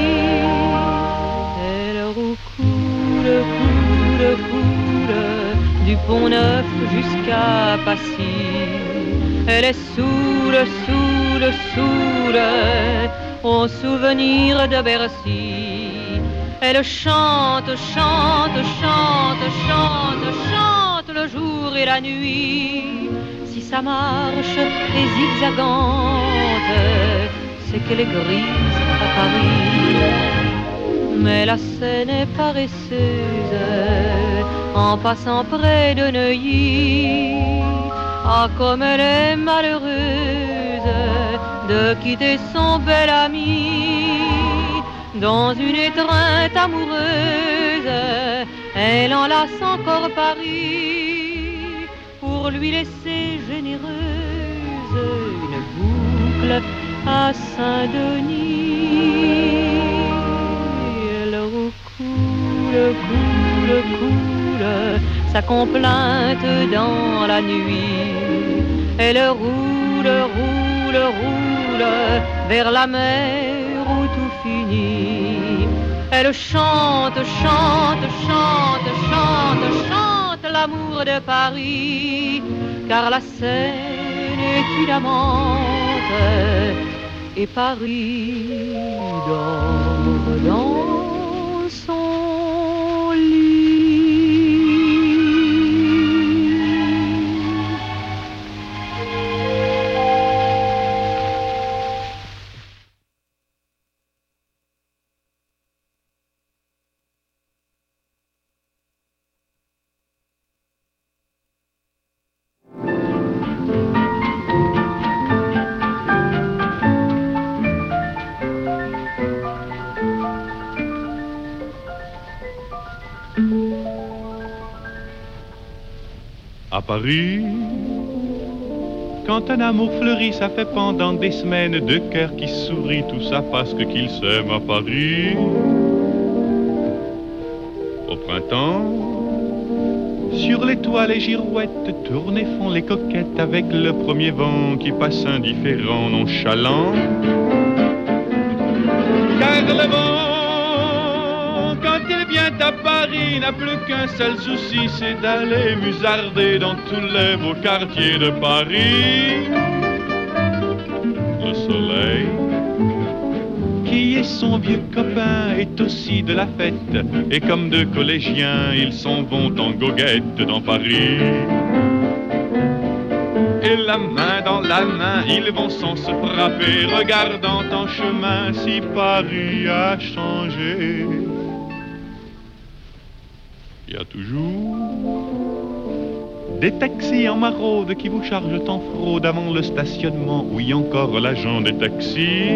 Elle roucoule, coule, coule du Pont-Neuf jusqu'à Passy. Elle est saoule, saoule, saoule au souvenir de Bercy. Elle chante, chante, chante, chante, chante le jour et la nuit. Si sa marche est zigzagante, c'est qu'elle est grise à Paris. Mais la Seine est paresseuse en passant près de Neuilly. Ah, comme elle est malheureuse de quitter son bel ami. Dans une étreinte amoureuse, elle enlace encore Paris pour lui laisser généreuse une boucle à Saint-Denis. Elle roucoule, coule, coule sa complainte dans la nuit. Elle roule, roule, roule vers la mer où tout finit. Elle chante, chante, chante, chante, chante l'amour de Paris, car la Seine est une amante et Paris dort dans son lit. À Paris, quand un amour fleurit, ça fait pendant des semaines deux cœurs qui sourient, tout ça parce que qu'ils s'aiment à Paris. Au printemps, sur les toits les girouettes tournent et font les coquettes avec le premier vent qui passe indifférent, nonchalant. Car le vent, quand il vient à Paris, n'a plus qu'un seul souci, c'est d'aller musarder dans tous les beaux quartiers de Paris. Le soleil, qui est son vieux copain, est aussi de la fête, et comme deux collégiens, ils s'en vont en goguette dans Paris. Et la main dans la main, ils vont sans se frapper, regardant en chemin si Paris a changé. Il y a toujours des taxis en maraude qui vous chargent en fraude avant le stationnement. Oui, encore l'agent des taxis.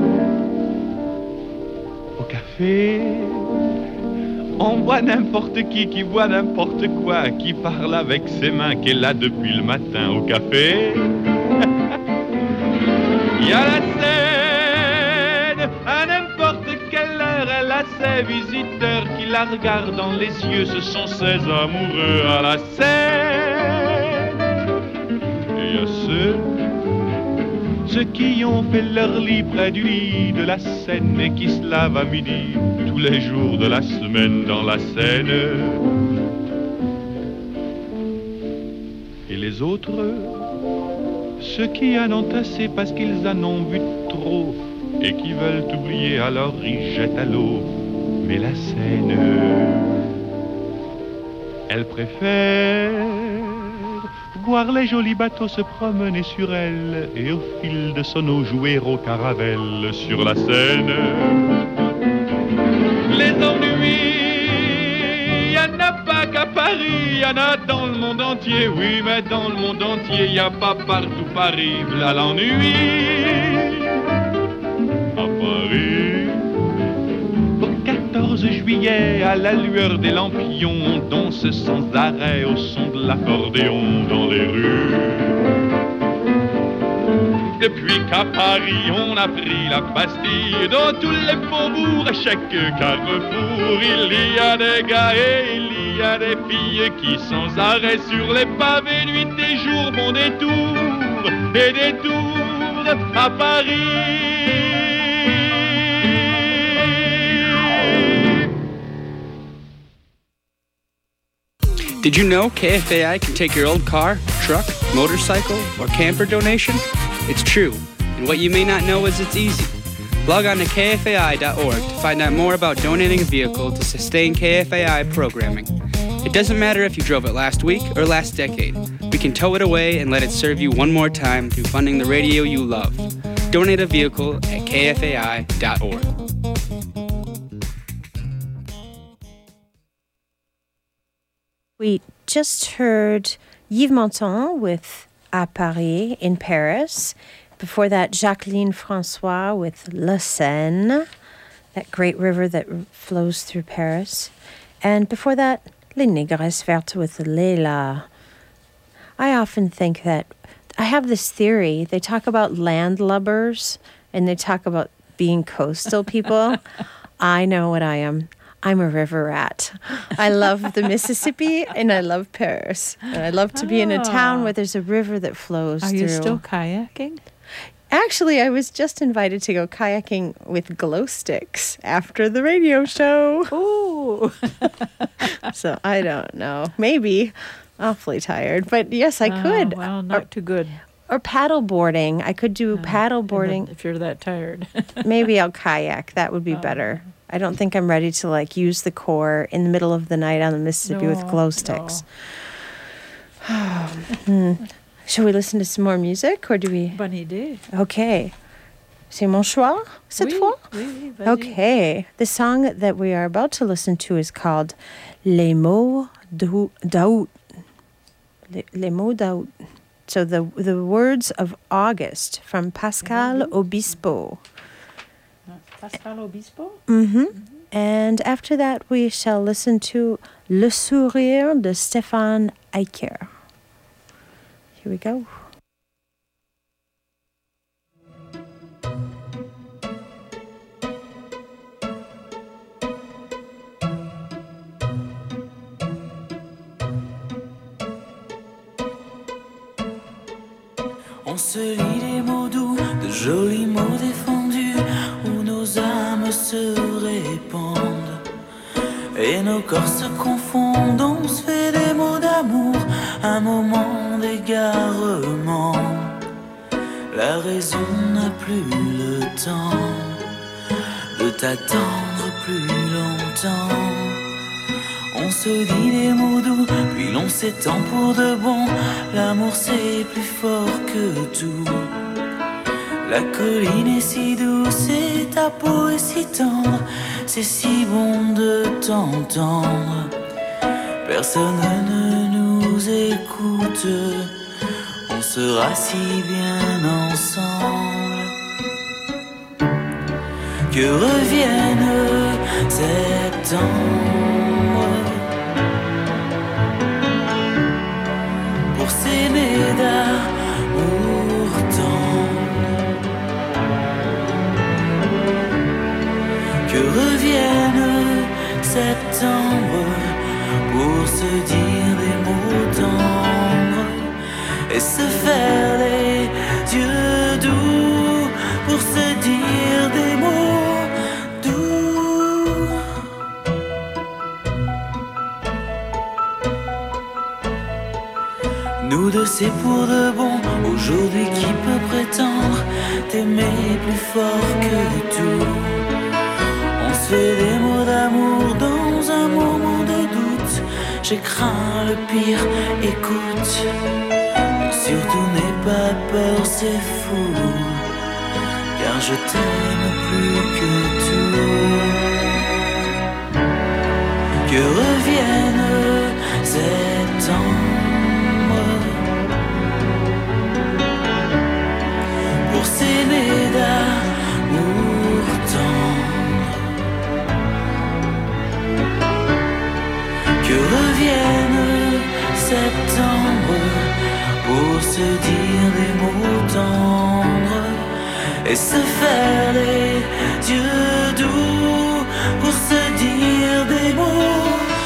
Au café, on voit n'importe qui, qui voit n'importe quoi, qui parle avec ses mains, qui est là depuis le matin au café. Il y a la Seine, à n'importe quelle heure, elle a à ses visiteurs qui la regardent dans les yeux, ce sont ses amoureux à la scène. Et à ceux, ceux qui ont fait leur lit près du lit de la Seine et qui se lavent à midi tous les jours de la semaine dans la Seine. Et les autres, ceux qui en ont assez parce qu'ils en ont vu trop et qui veulent oublier, alors ils jettent à l'eau. Mais la Seine, elle préfère voir les jolis bateaux se promener sur elle et au fil de son eau jouer aux caravelles sur la Seine. Les ennuis, y en a pas qu'à Paris, y en a dans le monde entier, oui, mais dans le monde entier, y a pas partout Paris, là l'ennui. À Paris, au quatorze juillet, à la lueur des lampions, on danse sans arrêt au son de l'accordéon dans les rues. Depuis qu'à Paris on a pris la Bastille, dans tous les faubourgs, à chaque carrefour, il y a des gars et il y a des filles qui sans arrêt sur les pavés, nuit et jour, font des tours et des tours à Paris. Did you know K F A I can take your old car, truck, motorcycle, or camper donation? It's true, and what you may not know is it's easy. Log on to K F A I dot org to find out more about donating a vehicle to sustain K F A I programming. It doesn't matter if you drove it last week or last decade. We can tow it away and let it serve you one more time through funding the radio you love. Donate a vehicle at K F A I dot org. We just heard Yves Montand with À Paris in Paris. Before that, Jacqueline Francois with La Seine, that great river that flows through Paris. And before that, Les Négresses Vertes with Leila. I often think that I have this theory. They talk about landlubbers and they talk about being coastal people. I know what I am. I'm a river rat. I love the Mississippi and I love Paris. And I love to be in a town where there's a river that flows Are through. you still kayaking? Actually, I was just invited to go kayaking with glow sticks after the radio show. Ooh. So I don't know. Maybe. Awfully tired. But yes, I Oh, could. well, not or, too good. Or paddle boarding. I could do Uh, paddle boarding. If you're that tired. Maybe I'll kayak. That would be Oh. better. I don't think I'm ready to like use the core in the middle of the night on the Mississippi with No, glow sticks. No. hmm. Shall we listen to some more music or do we? Bonne idée. Okay. C'est mon choix cette Oui, fois? oui, oui, vas-y. Okay. The song that we are about to listen to is called Les mots d'Août. Les, Les mots d'Août. So the the words of August from Pascal Obispo. Pascal Obispo? Mm-hmm. And after that, we shall listen to Le Sourire de Stéphane Eicher. Here we go. On se lit des mots doux, de jolis mots défendus, où nos âmes se répandent et nos corps se confondent. On se fait des mots d'amour, un moment d'égarement. La raison n'a plus le temps de t'attendre plus longtemps. On se dit des mots doux, puis l'on s'étend pour de bon. L'amour c'est plus fort que tout. La colline est si douce et ta peau est si tendre. C'est si bon de t'entendre. Personne ne nous écoute. On sera si bien ensemble. Que revienne septembre. Pour s'aimer d'amour tendre. que revienne septembre pour se dire des mots tendres et se faire les yeux doux pour se dire des mots doux. Nous deux c'est pour de bon. Aujourd'hui qui peut prétendre t'aimer plus fort que tout? On se fait des mots d'amour dans un moment de doute. J'ai craint le pire, écoute. Surtout n'aie pas peur, c'est fou, car je t'aime plus que tout. Que revienne septembre pour s'aimer d'amour tendre. Que revienne septembre pour se dire des mots tendres et se faire les yeux doux pour se dire des mots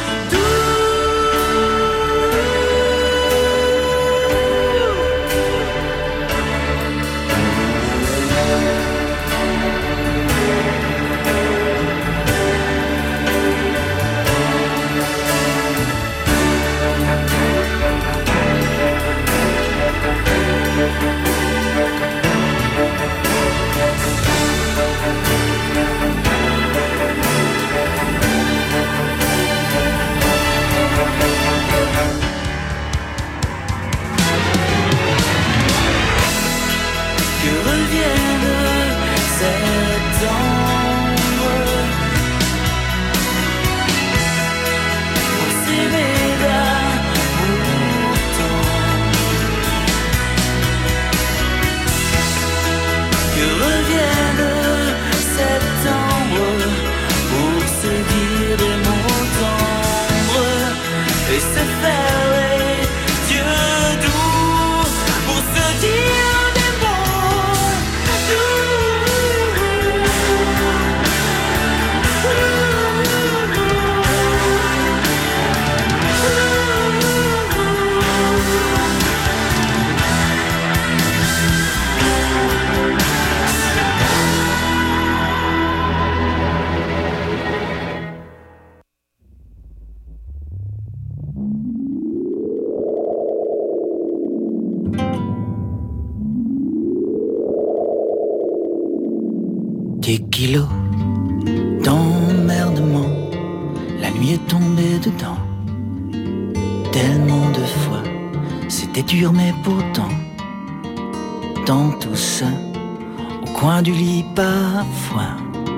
Des kilos d'emmerdement, la nuit est tombée dedans. Tellement de fois, c'était dur mais pourtant, dans tout ça, au coin du lit parfois,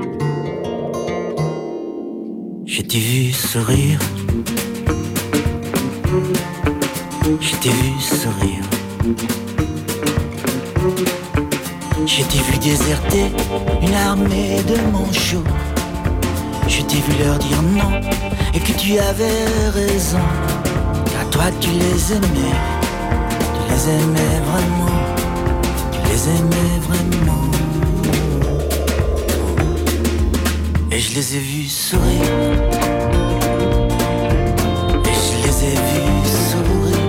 je t'ai vu sourire, je t'ai vu sourire. Je t'ai vu déserter une armée de manchots. Je t'ai vu leur dire non et que tu avais raison. Car toi tu les aimais, tu les aimais vraiment, tu les aimais vraiment. Et je les ai vus sourire, et je les ai vus sourire.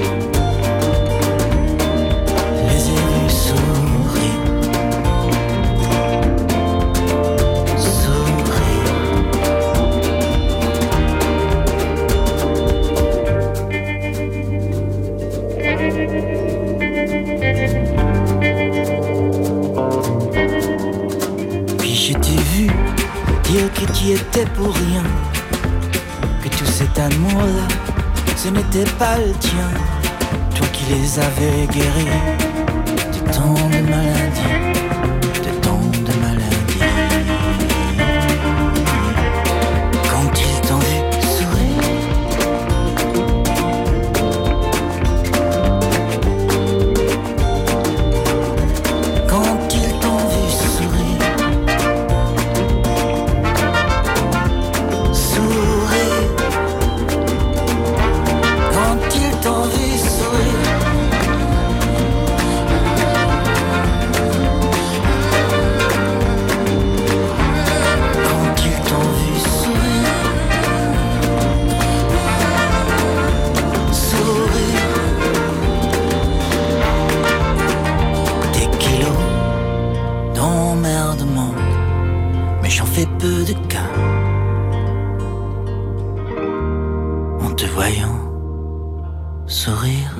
Que tu étais pour rien, que tout cet amour-là, ce n'était pas le tien. Toi qui les avais guéris de tant de maladies, de tant de maladies. Quand ils t'ont vu sourire, quand ils t'ont vu sourire, peu de gain en te voyant sourire.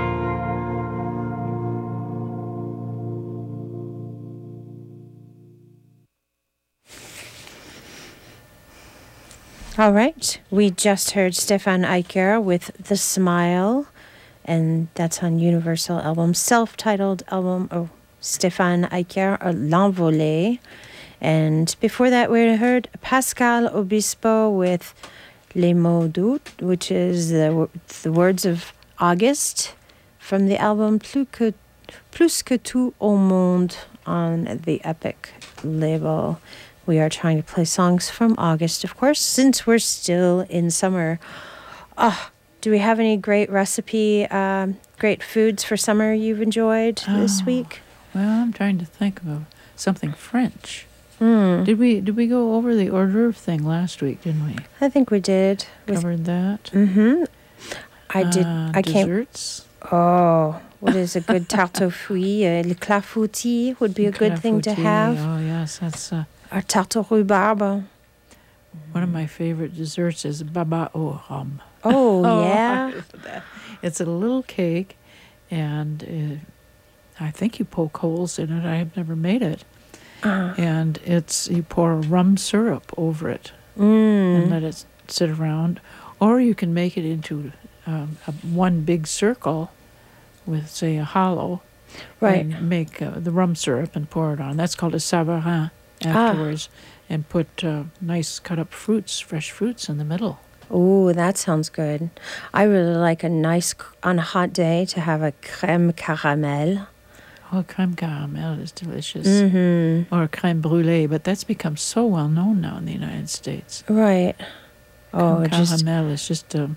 All right, we just heard Stefan Eicher with The Smile, and that's on Universal album, self-titled album of Stefan Eicher, L'Envolée. And before that, we heard Pascal Obispo with Les mots d'août, which is the, the words of August from the album Plus que, Plus que tout au monde on the Epic label. We are trying to play songs from August, of course, since we're still in summer. Oh, do we have any great recipe, um, great foods for summer you've enjoyed oh, this week? Well, I'm trying to think of something French. Mm. Did we did we go over the hors d'oeuvre thing last week, didn't we? I think we did. Covered that. Mm-hmm. I did. Uh, I desserts. Came, oh, what is a good tarte aux fruits? Uh, le clafoutis would be a good thing to have. Oh, yes, that's... Uh, Or tarte au rhubarbe. One of my favorite desserts is baba au rhum. Oh, yeah? It's a little cake, and uh, I think you poke holes in it. I have never made it. Uh. And it's you pour rum syrup over it mm. and let it sit around. Or you can make it into um, a, one big circle with, say, a hollow. Right. And make uh, the rum syrup and pour it on. That's called a savarin. Afterwards, ah. and put uh, nice cut-up fruits, fresh fruits in the middle. Oh, that sounds good. I really like a nice, on a hot day, to have a crème caramel. Oh, crème caramel is delicious. Mm-hmm. Or crème brûlée, but that's become so well known now in the United States. Right. Oh, crème just, caramel is just, uh, uh,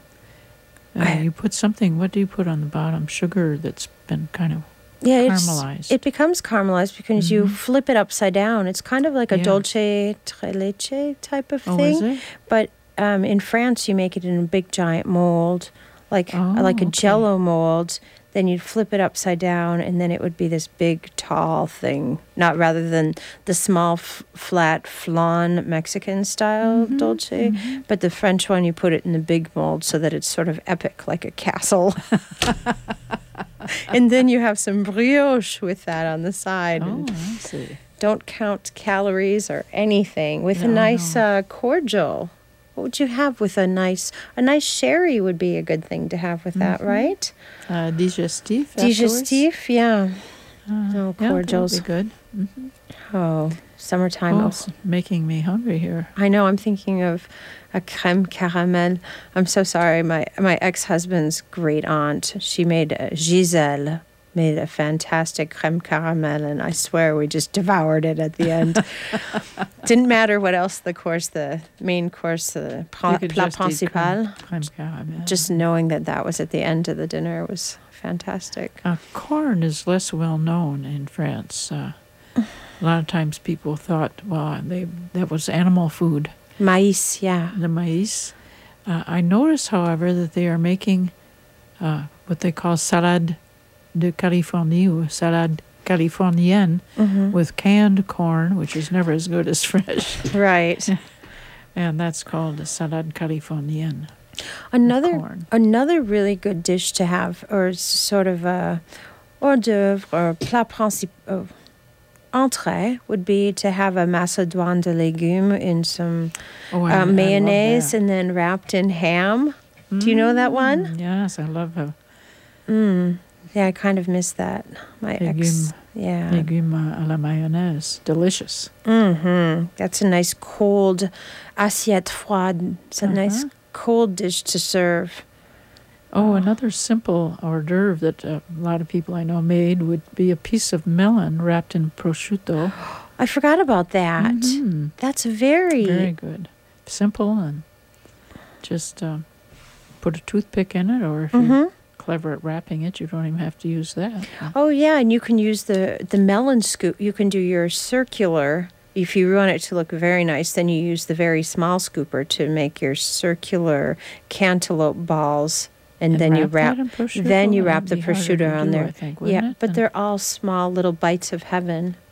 I, you put something, what do you put on the bottom? Sugar that's been kind of Yeah, caramelized. It's, it becomes caramelized because mm-hmm. you flip it upside down. It's kind of like a yeah. dolce tre leche type of oh, thing. Is it? But um, in France, you make it in a big giant mold, like oh, like a okay. Jello mold. Then you'd flip it upside down, and then it would be this big, tall thing. Not rather than the small, f- flat flan Mexican style mm-hmm, dolce, mm-hmm. but the French one, you put it in the big mold so that it's sort of epic, like a castle. And then you have some brioche with that on the side. Oh, and I see. Don't count calories or anything. With no, a nice no. uh, cordial. What would you have with a nice... A nice sherry would be a good thing to have with that, mm-hmm. right? Uh, digestif. Digestif, yeah. Uh, oh, yeah, cordials. that would be good. Mm-hmm. Oh, summertime. Oh, it's making me hungry here. I know. I'm thinking of a crème caramel. I'm so sorry. My my ex-husband's great aunt, she made a Giselle, made a fantastic crème caramel, and I swear we just devoured it at the end. Didn't matter what else the course, the main course, the pra- plat principal. Crème caramel. Just knowing that that was at the end of the dinner was fantastic. Uh, corn is less well known in France. Uh, a lot of times people thought, well, they that was animal food. Maïs, yeah. The maïs. Uh, I notice, however, that they are making uh, what they call salade de Californie or salade californienne mm-hmm. with canned corn, which is never as good as fresh. Right. And that's called a salade californienne. Another another really good dish to have, or sort of a hors d'oeuvre or plat principal, entrée, would be to have a macédoine de légumes in some oh, I, uh, mayonnaise I and then wrapped in ham. Mm. Do you know that one? Yes, I love her. Mm. Yeah, I kind of miss that. My légumes, ex, yeah. Légumes à la mayonnaise, delicious. Mm-hmm. That's a nice cold assiette froide. It's a uh-huh. nice cold dish to serve. Oh, another simple hors d'oeuvre that uh, a lot of people I know made would be a piece of melon wrapped in prosciutto. I forgot about that. Mm-hmm. That's very... Very good. Simple, and just uh, put a toothpick in it, or if mm-hmm. you're clever at wrapping it, you don't even have to use that. Oh, yeah, and you can use the, the melon scoop. You can do your circular... If you want it to look very nice, then you use the very small scooper to make your circular cantaloupe balls. And, and then you wrap, wrap then you wrap the prosciutto on do, there. I think, yeah, it? but they're all small little bites of heaven.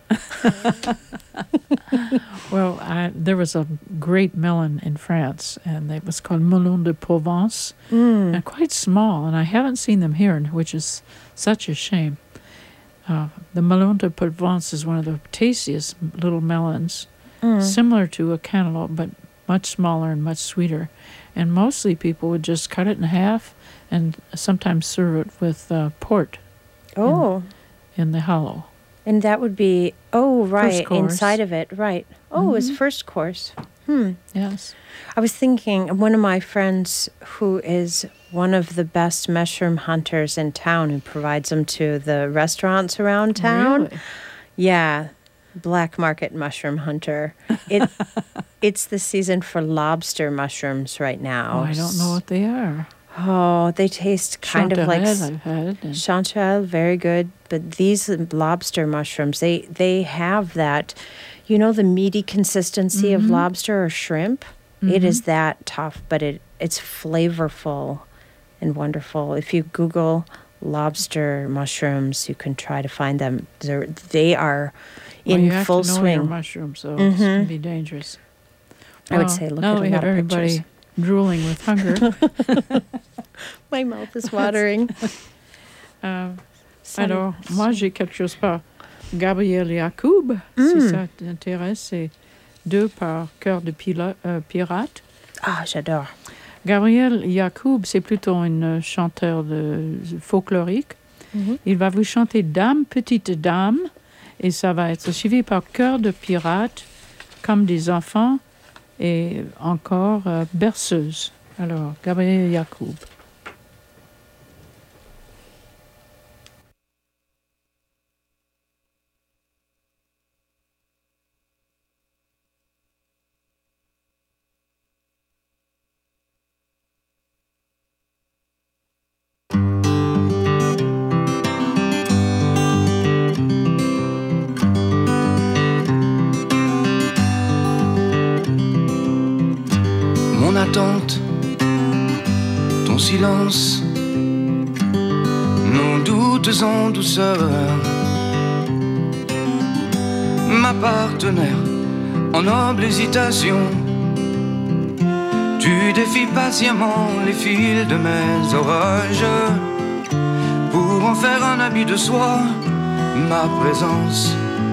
Well, I, there was a great melon in France, and it was called Melon de Provence, Mm. and quite small, and I haven't seen them here, which is such a shame. Uh, the Melon de Provence is one of the tastiest little melons, Mm. similar to a cantaloupe, but much smaller and much sweeter. And mostly people would just cut it in half and sometimes serve it with uh, port Oh. in, in the hollow. And that would be, oh, right, course. inside of it, right. Oh, it's Mhm. first course. Hmm. Yes. I was thinking, one of my friends who is one of the best mushroom hunters in town who provides them to the restaurants around town. Really? Yeah, black market mushroom hunter. It, it's the season for lobster mushrooms right now. Oh, I don't know what they are. Oh, they taste kind of like Chanterelle I've had. and- chanterelle, very good. But these lobster mushrooms, they they have that, you know, the meaty consistency of Mhm. lobster or shrimp. It is Mhm. that tough, but it it's flavorful and wonderful. If you Google lobster mushrooms, you can try to find them. They're, they are Well, in you have full to know swing. your mushrooms, so it's going Mhm. to be dangerous. I would Well, say look now at a we lot have of everybody pictures. drooling with hunger. My mouth is watering. Euh, Ça- alors, moi, j'ai quelque chose par Gabriel Yacoub, si Mm. ça t'intéresse. C'est deux par Cœur de Pila- euh, Pirate. Ah, j'adore. Gabriel Yacoub, c'est plutôt un chanteur de, folklorique. Mhm. Il va vous chanter Dame, Petite Dame, et ça va être suivi par Cœur de Pirate, comme des enfants, et encore euh, Berceuse. Alors, Gabriel Yacoub. Mon attente, ton silence, nos doutes en douceur, ma partenaire en noble hésitation. Tu défies patiemment les fils de mes orages pour en faire un habit de soie, ma présence,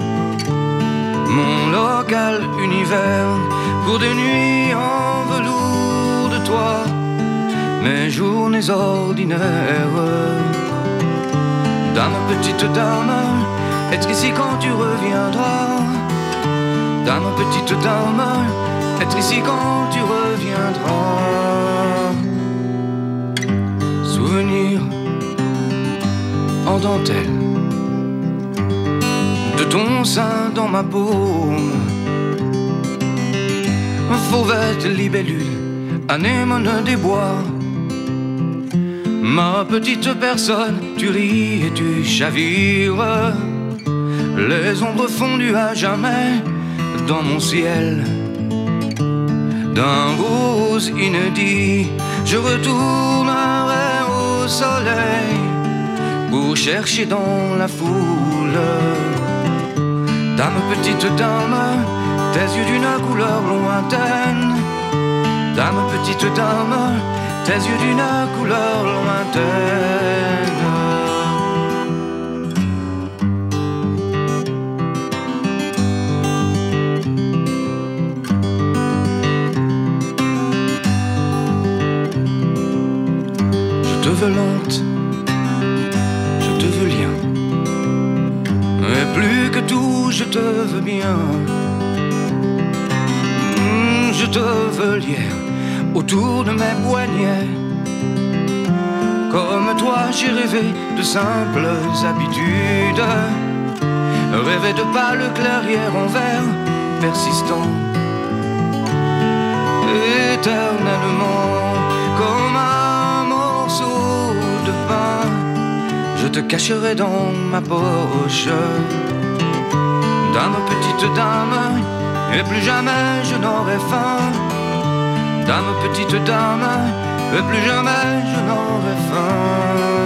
mon local univers pour des nuits en velours de toi, mes journées ordinaires. Dame, petite dame, être ici quand tu reviendras. Dame, petite dame, être ici quand tu reviendras. Souvenir en dentelle de ton sein dans ma paume, fauvette libellule, anémone des bois. Ma petite personne, tu ris et tu chavires, les ombres fondues à jamais dans mon ciel. D'un rose inédit, je retournerai au soleil pour chercher dans la foule. Dame, petite dame, tes yeux d'une couleur lointaine. Dame, petite dame, tes yeux d'une couleur lointaine. Je te veux lente, je te veux lien, et plus que tout, je te veux bien. Mm, je te veux lier autour de mes poignets. Comme toi, j'ai rêvé de simples habitudes, rêvé de pâles clairières en verre persistant, éternellement, comme un morceau de pain. Je te cacherai dans ma poche. Dame, petite dame, et plus jamais je n'aurai faim. Dame, petite dame, et plus jamais je n'aurai faim.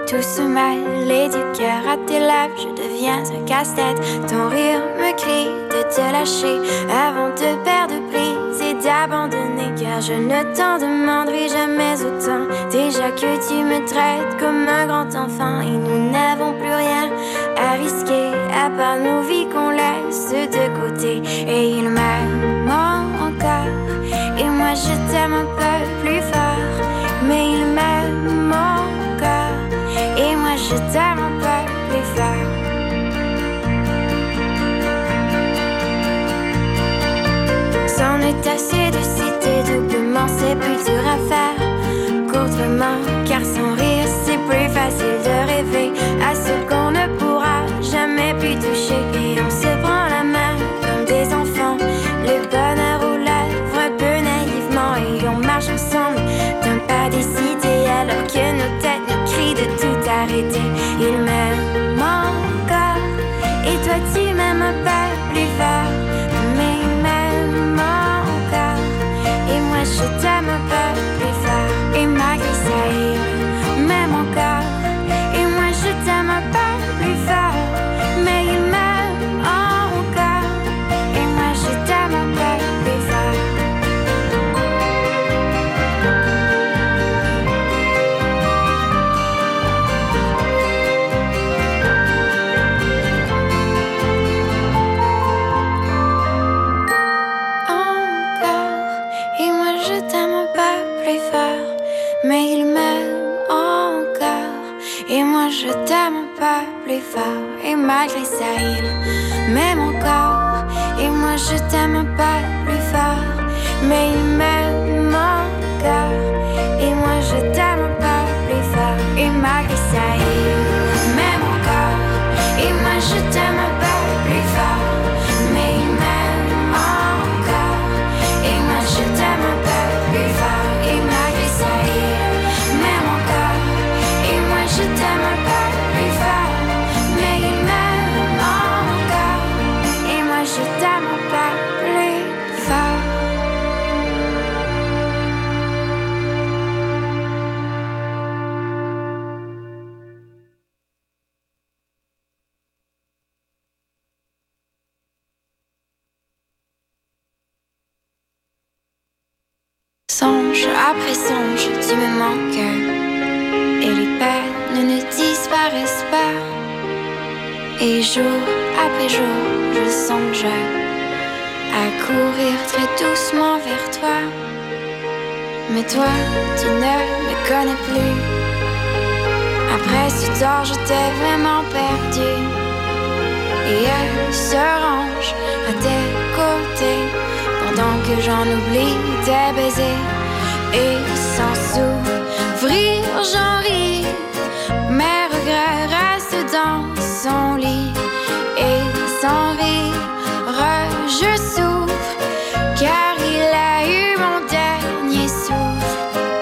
tout se mêle et du cœur à tes lèvres, je deviens un casse-tête. Ton rire me crie de te lâcher avant de perdre prise et d'abandonner, car je ne t'en demanderai jamais autant. Déjà que tu me traites comme un grand enfant et nous n'avons plus rien à risquer à part nos vies qu'on laisse de côté. Et il m'aime encore et moi je t'aime un peu plus fort, mais il m'aime encore et moi je t'aime un peu plus fort. C'en est assez de citer doublement, c'est plus dur à faire qu'autrement, car sans rire c'est plus facile de rêver à ce qu'on ne pourra jamais plus toucher. Et on se prend la main comme des enfants, le bonheur aux lèvres un peu naïvement, et on marche ensemble d'un pas décidé alors que nos têtes nous crient de tout arrêter. Il m'aime encore et toi tu m'aimes un peu plus fort, mais il m'aime encore et moi je t'aime un peu plus fort. Et malgré ça il m'aime encore et moi je t'aime un peu plus fort, mais il m'aime encore et moi je t'aime un peu plus fort. Mais il m'aime encore et moi je t'aime un peu plus fort. Et malgré ça il m'aime encore et moi je t'aime un peu plus fort, mais il m'aime encore et moi je t'aime un peu plus fort. Et malgré ça il m'aime encore et moi je t'aime un peu plus fort, mais il m'aime encore et moi je t'aime un peu plus fort. Et malgré ça il m'aime encore et moi je t'aime un peu plus fort, mais il m'aime encore et moi je t'aime un peu plus fort. Songe après songe, tu me manques et les peines ne disparaissent pas. Et jour après jour, je songe à courir très doucement vers toi. Mais toi, tu ne me connais plus. Après ce temps, je t'ai vraiment perdu. Et elle se range à tes côtés pendant que j'en oublie tes baisers. Et sans s'ouvrir, j'en ris. Mes regrets restent dans son lit. Et sans rire, je souffre, car il a eu mon dernier souffle.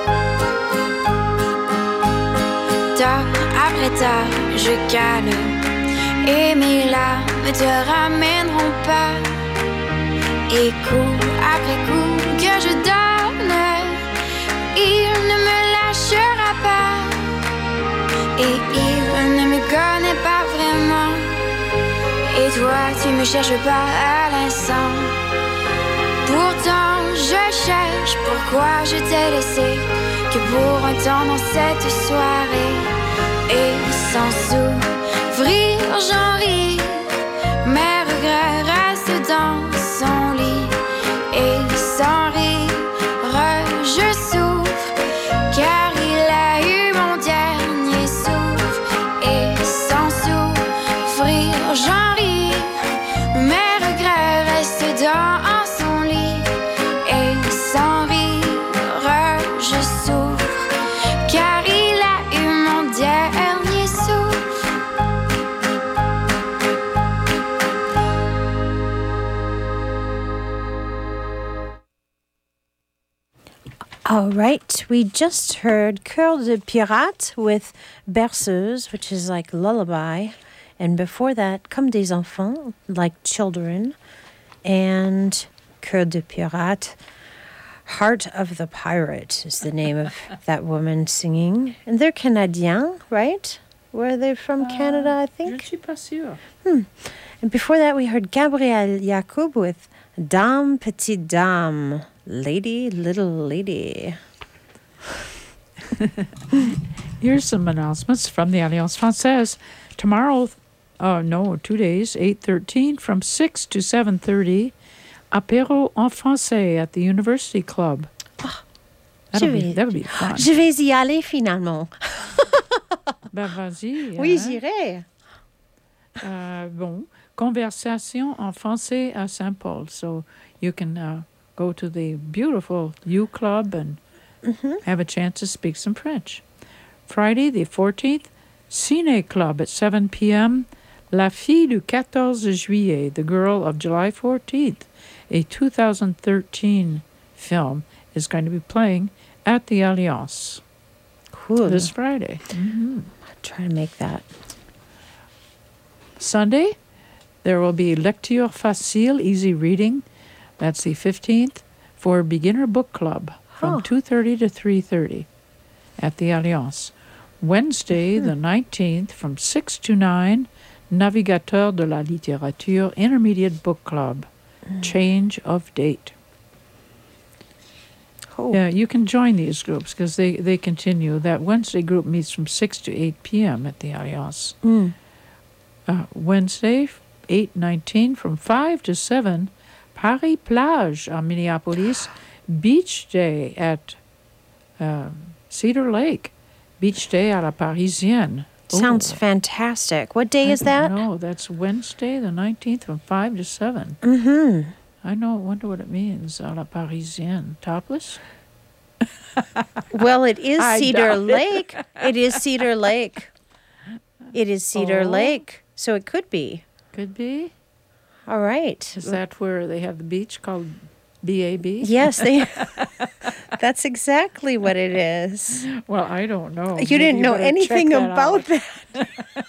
Tard après tard, je cale, et mes larmes te ramèneront pas. Et coup après coup que je donne, il ne me lâchera pas. Et il ne me connaît pas vraiment. Et toi, tu me cherches pas à l'instant. Pourtant, je cherche pourquoi je t'ai laissé que pour un temps dans cette soirée. Et sans s'ouvrir, j'en ris. Mes regrets restent dans son lit. Et sans rire, je souffre, car il a eu mon dernier souffle. Et sans s'ouvrir, j'en ris. Mes regrets restent dans son lit. Et sans rire, je souffre, car il a eu mon dernier souffle. All right, we just heard Cœur de Pirate with Berceuse, which is like lullaby. And before that, Comme des enfants, like children. And Cœur de Pirate, Heart of the Pirate is the name of that woman singing. And they're Canadian, right? Where are they from? Canada, I think? Je ne suis pas sûre. Hmm. And before that, we heard Gabrielle Yacoub with Dame Petite Dame, Lady Little Lady. Here's some announcements from the Alliance Française. Tomorrow, uh, no, two days, eight thirteen, from six to seven thirty, Apéro en français at the University Club. Oh, That'll be, that would be fun. Je vais y aller finalement. Ben, vas-y. Oui, hein. j'irai. Uh, bon, conversation en français à Saint-Paul. So you can uh, go to the beautiful U Club and mm-hmm. have a chance to speak some French. Friday, the fourteenth, Ciné Club at seven p.m. La Fille du quatorze juillet, The Girl of July fourteenth, a two thousand thirteen film, is going to be playing at the Alliance. Cool. This Friday. Mm-hmm. I'll try to make that. Sunday, there will be Lecture Facile, Easy Reading. That's the fifteenth, for Beginner Book Club from Oh. two thirty to three thirty at the Alliance. Wednesday, the nineteenth, from six to nine, Navigateur de la Littérature, Intermediate Book Club, change of date. Oh. Yeah, you can join these groups because they, they continue. That Wednesday group meets from six to eight p.m. at the Alliance. Mm. Uh, Wednesday, eight nineteen, from five to seven, Paris Plage à Minneapolis, Beach Day at uh, Cedar Lake, Beach Day à la Parisienne. Sounds Ooh. fantastic. What day I is that? No, that's Wednesday, the nineteenth, from five to seven. Mm-hmm. I know, wonder what it means, à la Parisienne. Topless? Well, it is I Cedar doubt it. Lake. It is Cedar Lake. It is Cedar Oh. Lake. So it could be. Could be. All right. Is that where they have the beach called B A B? Yes, they. That's exactly what it is. Well, I don't know. You didn't Maybe know better anything check that about out. that.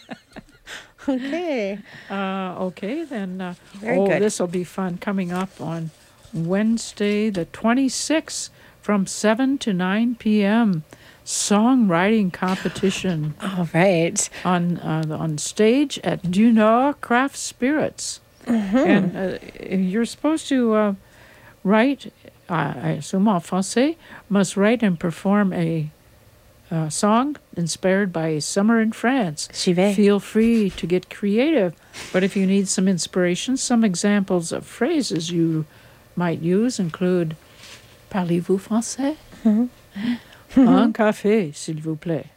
Okay. Uh, okay, then. Uh, Very oh, good. this will be fun. Coming up on Wednesday, the twenty-sixth, from seven to nine p.m. Songwriting competition. All right. On uh, on stage at Du Nord Craft Spirits, Mm-hmm. and uh, you're supposed to uh, write. Uh, I assume en français, must write and perform a uh, song inspired by summer in France. J'y vais. Feel free to get creative, but if you need some inspiration, some examples of phrases you might use include "Parlez-vous français?" Mm-hmm. Un café, s'il vous plaît.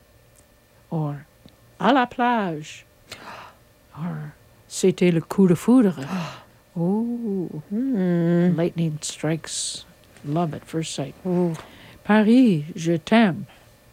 Or "À la plage." Or "C'était le coup de foudre." Oh, Mm. lightning strikes love at first sight. Oh. Paris, je t'aime.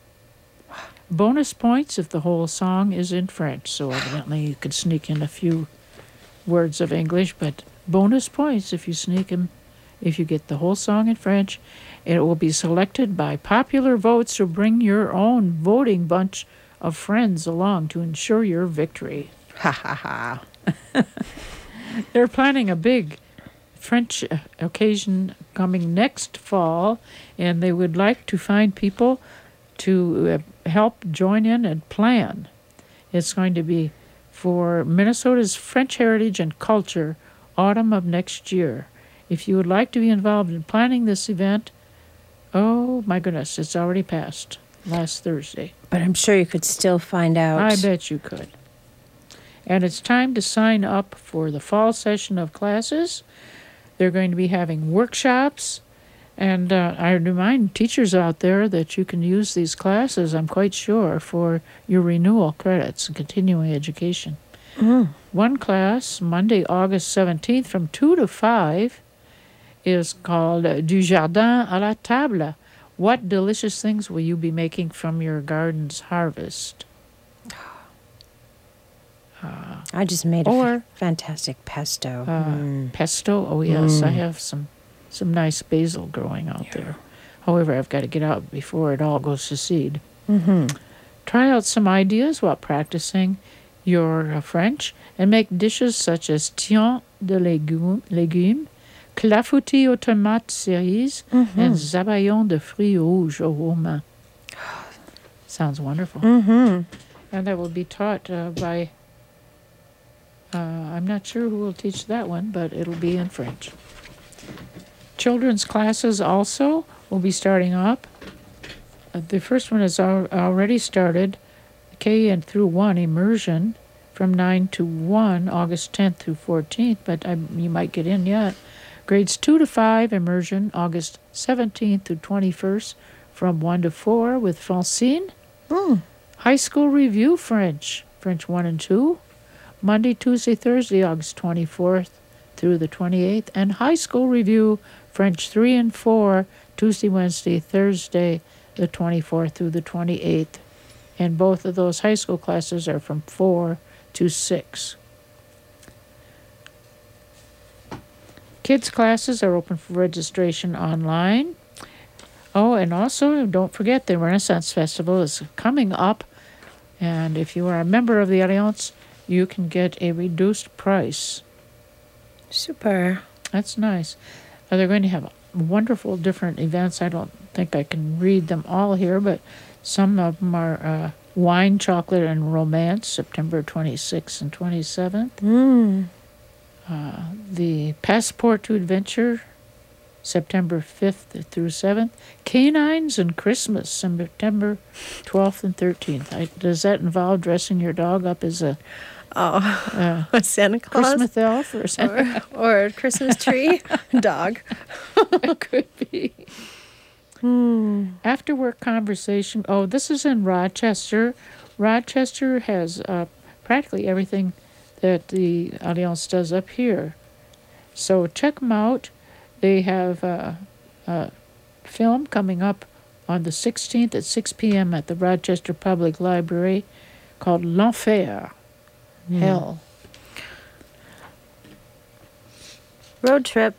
Bonus points if the whole song is in French, so evidently you could sneak in a few words of English, but bonus points if you sneak in, if you get the whole song in French. It will be selected by popular votes, so bring your own voting bunch of friends along to ensure your victory. Ha ha ha. They're planning a big French uh, occasion coming next fall, and they would like to find people to uh, help join in and plan. It's going to be for Minnesota's French Heritage and Culture, autumn of next year. If you would like to be involved in planning this event, oh my goodness, it's already passed last Thursday. But I'm sure you could still find out. I bet you could. And it's time to sign up for the fall session of classes. They're going to be having workshops. And uh, I remind teachers out there that you can use these classes, I'm quite sure, for your renewal credits and continuing education. Mm. One class, Monday, August seventeenth, from two to five, is called uh, Du Jardin à la Table. What delicious things will you be making from your garden's harvest? Uh, I just made a or, f- fantastic pesto. Uh, Mm. Pesto? Oh, yes. Mm. I have some some nice basil growing out yeah. there. However, I've got to get out before it all goes to seed. Mm-hmm. Try out some ideas while practicing your uh, French and make dishes such as tiens de légumes, légumes, clafoutis aux tomates cerises, Mhm. and zabaillon de fruits rouges au romain. Sounds wonderful. Mhm. And that will be taught uh, by, uh, I'm not sure who will teach that one, but it'll be in French. Children's classes also will be starting up. Uh, the first one has al- already started, K and through one immersion from nine to one, August tenth through fourteenth, but I, you might get in yet. Grades two to five immersion, August seventeenth to twenty-first from one to four with Francine. Mm. High School Review French, French one and two, Monday, Tuesday, Thursday, August twenty-fourth through the twenty-eighth, and High School Review French three and four, Tuesday, Wednesday, Thursday, the twenty-fourth through the twenty-eighth. And both of those high school classes are from four to six. Kids classes are open for registration online. Oh, and also don't forget the Renaissance Festival is coming up. And if you are a member of the Alliance, you can get a reduced price. Super. That's nice. Uh, they're going to have wonderful different events. I don't think I can read them all here, but some of them are uh, Wine, Chocolate, and Romance, September twenty-sixth and twenty-seventh. Mm. Uh, the Passport to Adventure, September fifth through seventh. Canines and Christmas, September twelfth and thirteenth. I, does that involve dressing your dog up as a oh, uh, a Santa Claus? Christmas elf or something? Or, or a Christmas tree dog. It could be. Hmm. After work conversation. Oh, this is in Rochester. Rochester has uh, practically everything that the Alliance does up here. So check them out. They have uh, a film coming up on the sixteenth at six p.m. at the Rochester Public Library called L'Enfer, Mm. Hell. Road trip.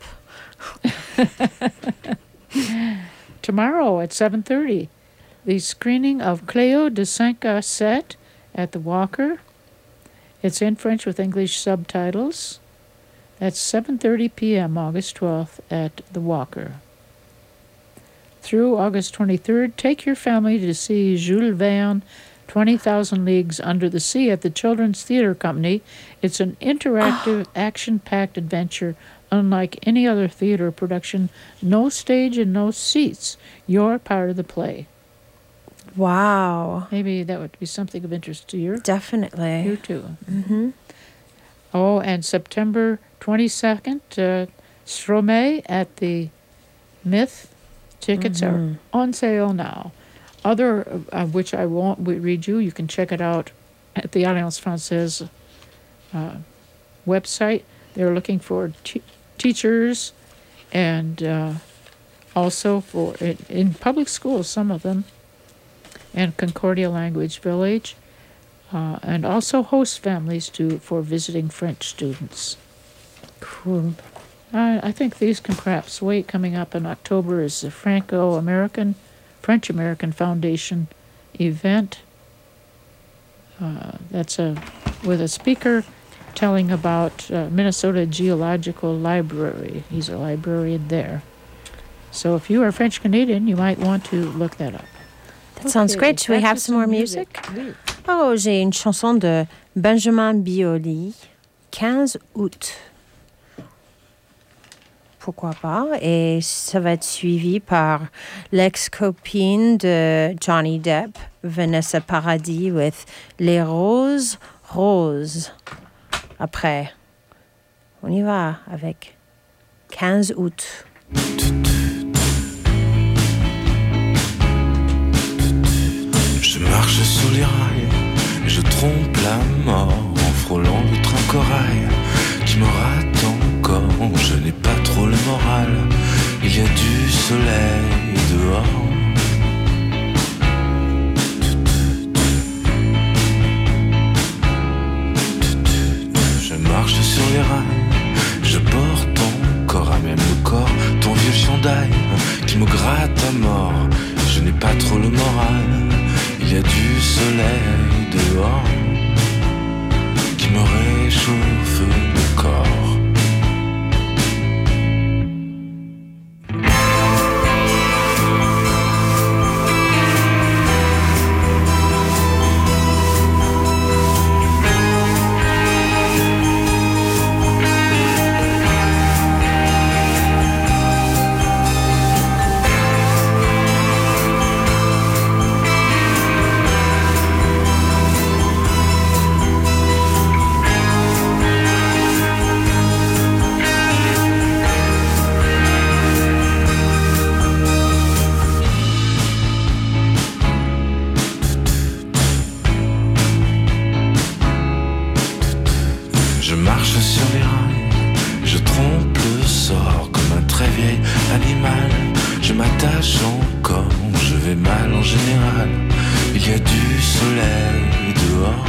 Tomorrow at seven thirty, the screening of Cléo de cinq à sept at the Walker. It's in French with English subtitles. That's seven thirty p.m. August twelfth at the Walker. Through August twenty-third, take your family to see Jules Verne, twenty thousand Leagues Under the Sea at the Children's Theatre Company. It's an interactive, action-packed adventure unlike any other theater production. No stage and no seats. You're part of the play. Wow. Maybe that would be something of interest to you. Definitely. You too. Mm-hmm. Oh, and September twenty-second, uh, Stromae at the Myth. Tickets Mhm. are on sale now. Other of uh, which I won't read you. You can check it out at the Alliance Française uh, website. They're looking for t- teachers and uh, also for in, in public schools, some of them, and Concordia Language Village, uh, and also host families to for visiting French students. Cool. I, I think these can perhaps wait. Coming up in October is the Franco-American, French-American Foundation event. Uh, that's a with a speaker telling about uh, Minnesota Geological Library. He's a librarian there. So if you are French Canadian, you might want to look that up. That sounds great. Should we back have to some more music? Oui. Oh, j'ai une chanson de Benjamin Biolay, quinze août. Pourquoi pas? Et ça va être suivi par l'ex-copine de Johnny Depp, Vanessa Paradis, with Les Roses Roses. Après, on y va avec quinze août. Je marche sur les rails et je trompe la mort en frôlant le train corail qui me rate encore. Je n'ai pas trop le moral, il y a du soleil dehors. Je marche sur les rails, je porte encore à même le corps ton vieux chandail qui me gratte à mort. Je n'ai pas trop le moral, il y a du soleil dehors qui me réchauffe le corps. sur les rails. Je trompe le sort comme un très vieil animal. Je m'attache encore, je vais mal en général. Il y a du soleil dehors.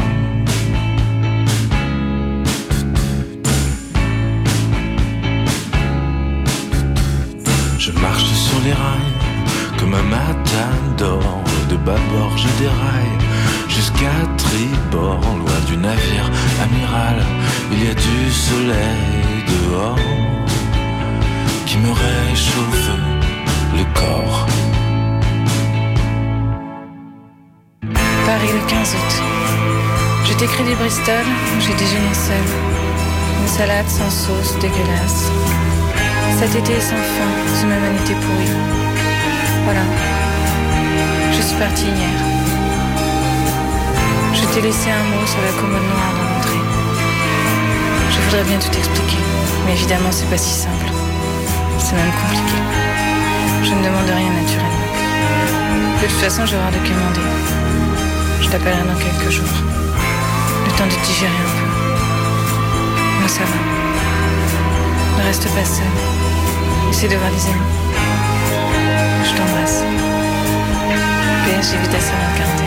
Je marche sur les rails comme un matador. De bâbord je déraille jusqu'à tribord, loin du navire amiral. Il y a du soleil dehors qui me réchauffe le corps. Paris le quinze août. Je t'écris du Bristol où j'ai déjeuné seul. Une salade sans sauce dégueulasse. Cet été sans fin, sous ma vanité pourrie. Voilà. Je suis partie hier. Je t'ai laissé un mot sur la commode noire dans l'entrée. Je voudrais bien tout expliquer, mais évidemment c'est pas si simple. C'est même compliqué. Je ne demande rien naturellement. De toute façon, je vais avoir de quoi demander. Je t'appellerai dans quelques jours. Le temps de digérer un peu. Moi ça va. Ne reste pas seul. Essaie de voir des amis. Je t'embrasse. P S, j'ai vu ta sœur en quarantaine.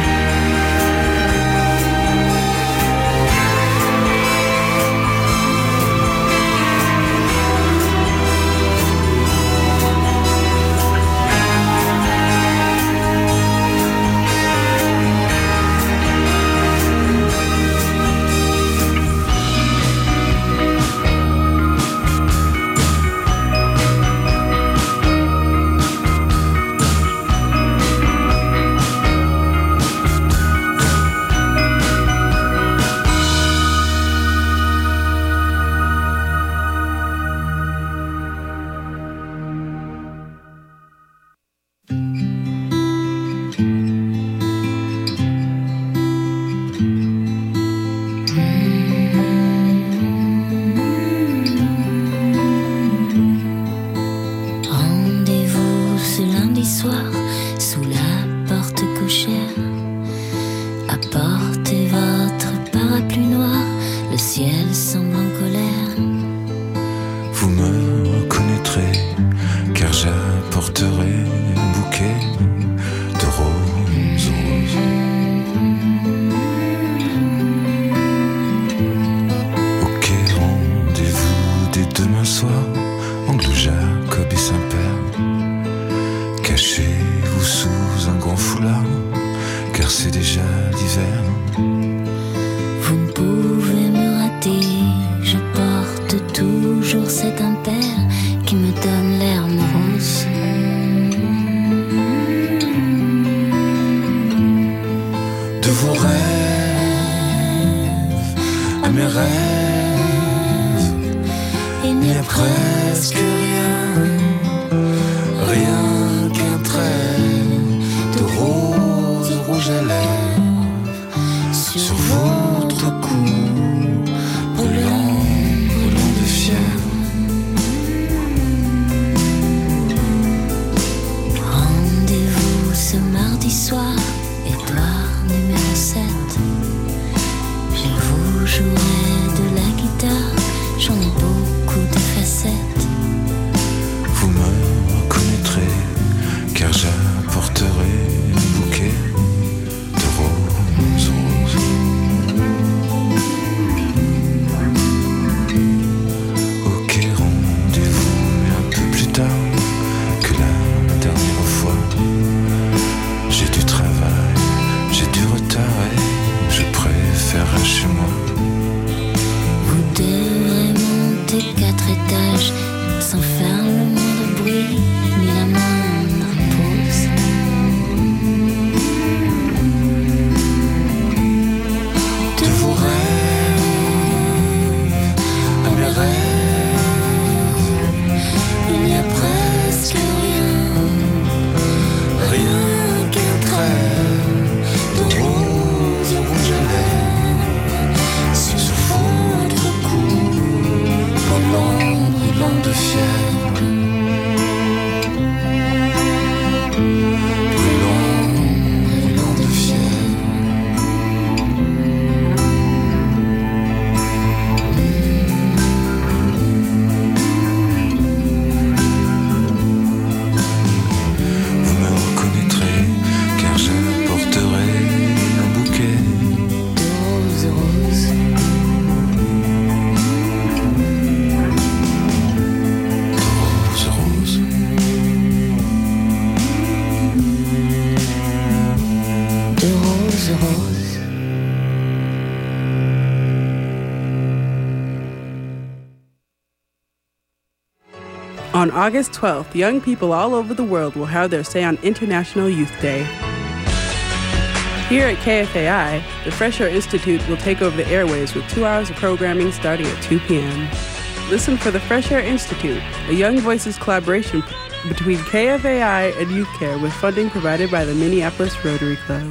Long On August twelfth, young people all over the world will have their say on International Youth Day. Here at K F A I, the Fresh Air Institute will take over the airwaves with two hours of programming starting at two p.m. Listen for the Fresh Air Institute, a Young Voices collaboration between K F A I and Youth Care with funding provided by the Minneapolis Rotary Club.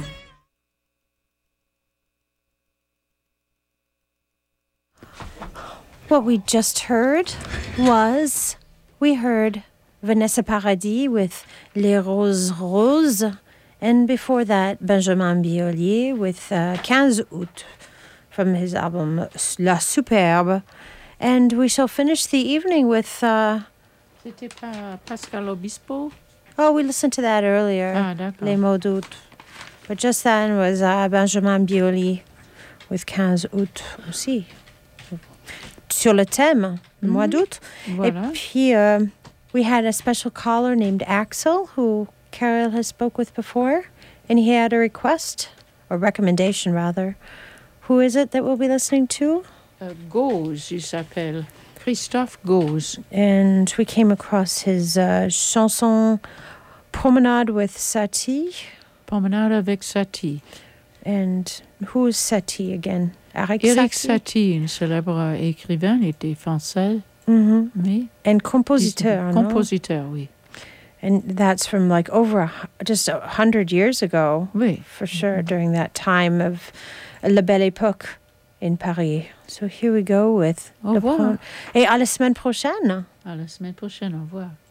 What we just heard was, we heard Vanessa Paradis with Les Roses Roses, and before that, Benjamin Biolay with uh, quinze août from his album La Superbe. And we shall finish the evening with... Uh, C'était pas Pascal Obispo? Oh, we listened to that earlier. Ah, d'accord. Les mots d'août. But just then was uh, Benjamin Biolay with quinze août aussi. Sur le thème, le mois d'août. Voilà. Et puis, uh, we had a special caller named Axel, who Carol has spoke with before, and he had a request, or recommendation rather. Who is it that we'll be listening to? Uh, Gauze, il s'appelle. Christophe Gauze. And we came across his uh, chanson Promenade with Satie. Promenade avec Satie. And who is Satie again? Eric, Eric Satie, Satie, un célèbre écrivain, il était français. Mm-hmm. Oui. And compositeur, no? Compositeur, oui. And that's from like over a, just a hundred years ago. Oui. For sure, during that time of La Belle Époque in Paris. So here we go with... Au revoir. Et à la semaine prochaine. À la semaine prochaine, au revoir.